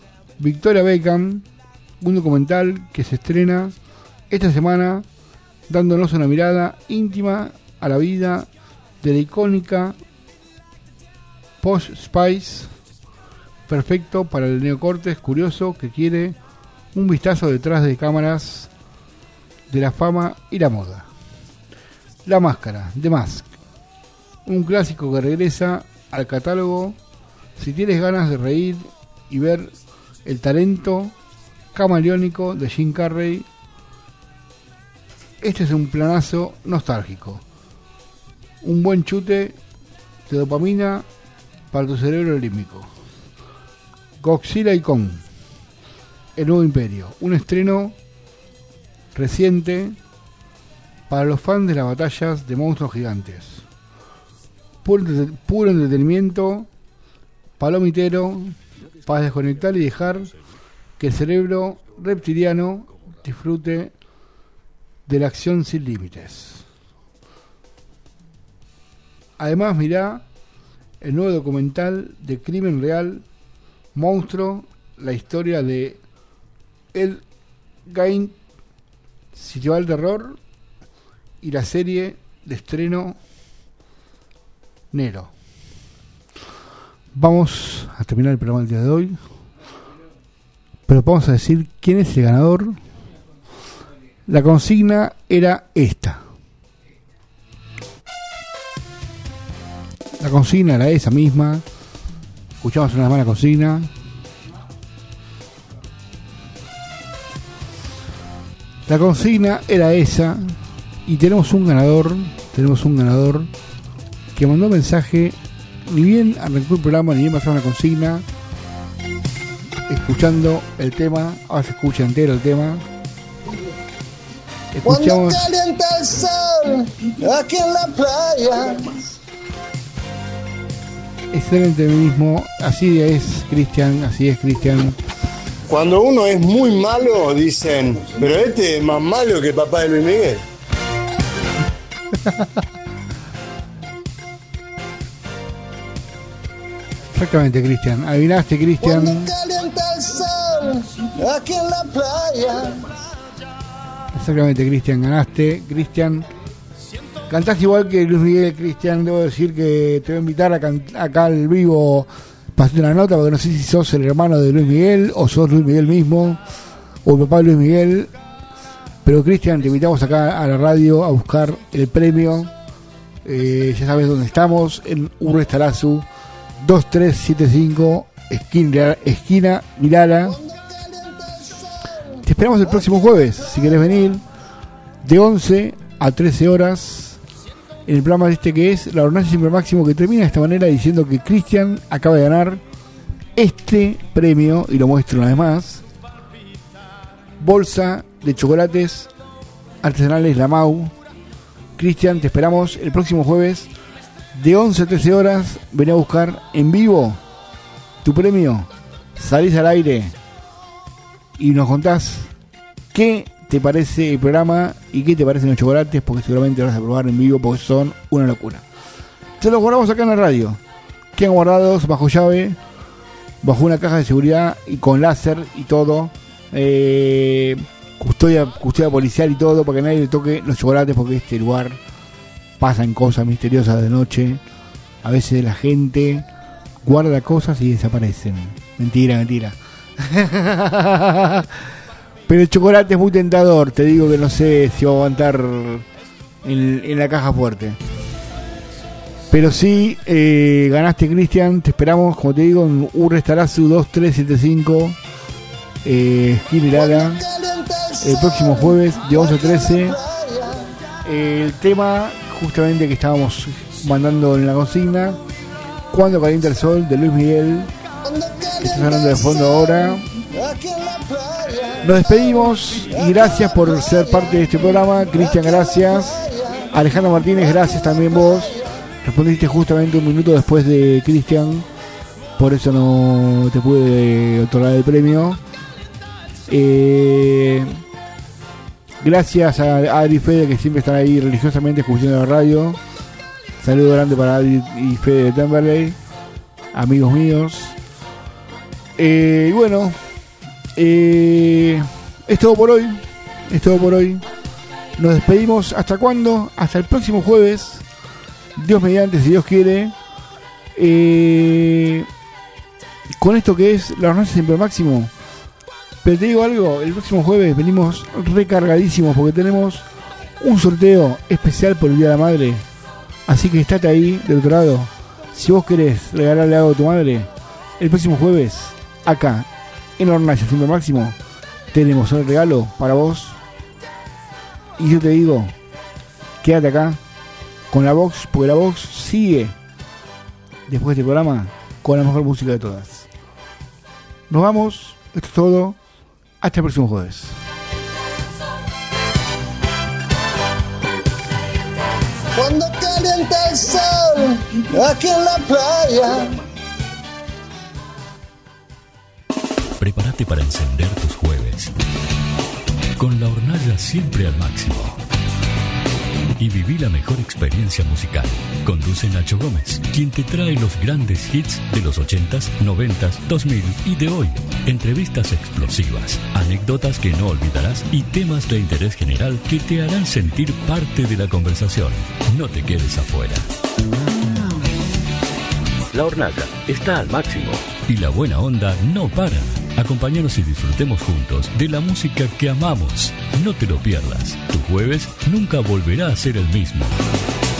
Victoria Beckham, un documental que se estrena esta semana dándonos una mirada íntima a la vida de la icónica Posh Spice, perfecto para el neocortes curioso que quiere un vistazo detrás de cámaras de la fama y la moda. La Máscara, The Mask, un clásico que regresa al catálogo si tienes ganas de reír y ver el talento camaleónico de Jim Carrey. Este es un planazo nostálgico, un buen chute de dopamina para tu cerebro límbico. Godzilla y Kong, el nuevo imperio, un estreno reciente para los fans de las batallas de monstruos gigantes. Puro, puro entretenimiento palomitero para desconectar y dejar que el cerebro reptiliano disfrute de la acción sin límites. Además, mirá el nuevo documental de crimen real, Monstruo, la historia de El Gain, si te va el terror, y la serie de estreno Nero. Vamos a terminar el programa del día de hoy, pero vamos a decir quién es el ganador. La consigna era esta. La consigna era esa misma. Escuchamos una mala consigna. La consigna era esa. Y tenemos un ganador. Tenemos un ganador que mandó un mensaje. Ni bien arrancó el programa, ni bien pasó una consigna. Escuchando el tema. Ahora se escucha entero el tema. Escuchamos. Cuando calienta el sol aquí en la playa. Excelente mismo. Así es, Cristian. Así es, Cristian. Cuando uno es muy malo, dicen, pero este es más malo que papá de Luis Miguel. Exactamente, Cristian. Adivinaste, Cristian. Cuando calienta el sol aquí en la playa. Exactamente, Cristian. Ganaste, Cristian. Cantaste igual que Luis Miguel, Cristian. Debo decir que te voy a invitar a can- acá al vivo. Pasate una nota porque no sé si sos el hermano de Luis Miguel o sos Luis Miguel mismo o el papá de Luis Miguel. Pero Cristian, te invitamos acá a la radio a buscar el premio. Eh, ya sabes dónde estamos, en Urrestarazu dos tres siete cinco, esquina, esquina Milala. Te esperamos el próximo jueves, si querés venir, de once a trece horas, en el programa este que es La Hornalla Siempre Máximo, que termina de esta manera diciendo que Cristian acaba de ganar este premio, y lo muestro una vez más: bolsa de chocolates artesanales La Mau. Cristian, te esperamos el próximo jueves de once a trece horas. Vení a buscar en vivo tu premio, salís al aire y nos contás qué te parece el programa y qué te parecen los chocolates, porque seguramente lo vas a probar en vivo porque son una locura. Se los guardamos acá en la radio, quedan guardados bajo llave, bajo una caja de seguridad y con láser y todo, eh, custodia, custodia policial y todo, para que nadie le toque los chocolates, porque este lugar pasan cosas misteriosas de noche. A veces la gente guarda cosas y desaparecen. Mentira, mentira. Pero el chocolate es muy tentador. Te digo que no sé si va a aguantar en, en la caja fuerte. Pero sí, eh, ganaste, Cristian. Te esperamos, como te digo, en Urrestarazu dos tres siete cinco, eh, Gilirala, el próximo jueves de once a trece. El tema justamente que estábamos mandando en la consigna, Cuando calienta el sol, de Luis Miguel, que está sonando de fondo ahora. Nos despedimos y gracias por ser parte de este programa. Cristian, gracias. Alejandro Martínez, gracias también vos. Respondiste justamente un minuto después de Cristian, por eso no te pude otorgar el premio. Eh, gracias a Adri y Fede, que siempre están ahí religiosamente escuchando la radio. Saludo grande para Adri y Fede de Temperley, amigos míos. Eh, y bueno, eh, es todo por hoy. Es todo por hoy. Nos despedimos. ¿Hasta cuándo? Hasta el próximo jueves. Dios mediante, si Dios quiere. Eh, con esto que es La Hornalla Siempre al Máximo. Pero te digo algo, el próximo jueves venimos recargadísimos porque tenemos un sorteo especial por el Día de la Madre. Así que estate ahí del otro lado. Si vos querés regalarle algo a tu madre, el próximo jueves, acá, en La Hornalla Siempre al Máximo, tenemos un regalo para vos. Y yo te digo, quédate acá con la Box, porque la Box sigue después de este programa con la mejor música de todas. Nos vamos, esto es todo. Hasta el próximo jueves. Cuando calienta el sol aquí en la playa. Prepárate para encender tus jueves con La Hornalla siempre al máximo y viví la mejor experiencia musical. Conduce Nacho Gómez, quien te trae los grandes hits de los ochentas, noventas, dos mil y de hoy. Entrevistas explosivas, anécdotas que no olvidarás y temas de interés general que te harán sentir parte de la conversación. No te quedes afuera. La Hornalla está al máximo y la buena onda no para. Acompáñanos y disfrutemos juntos de la música que amamos. No te lo pierdas. Tu jueves nunca volverá a ser el mismo.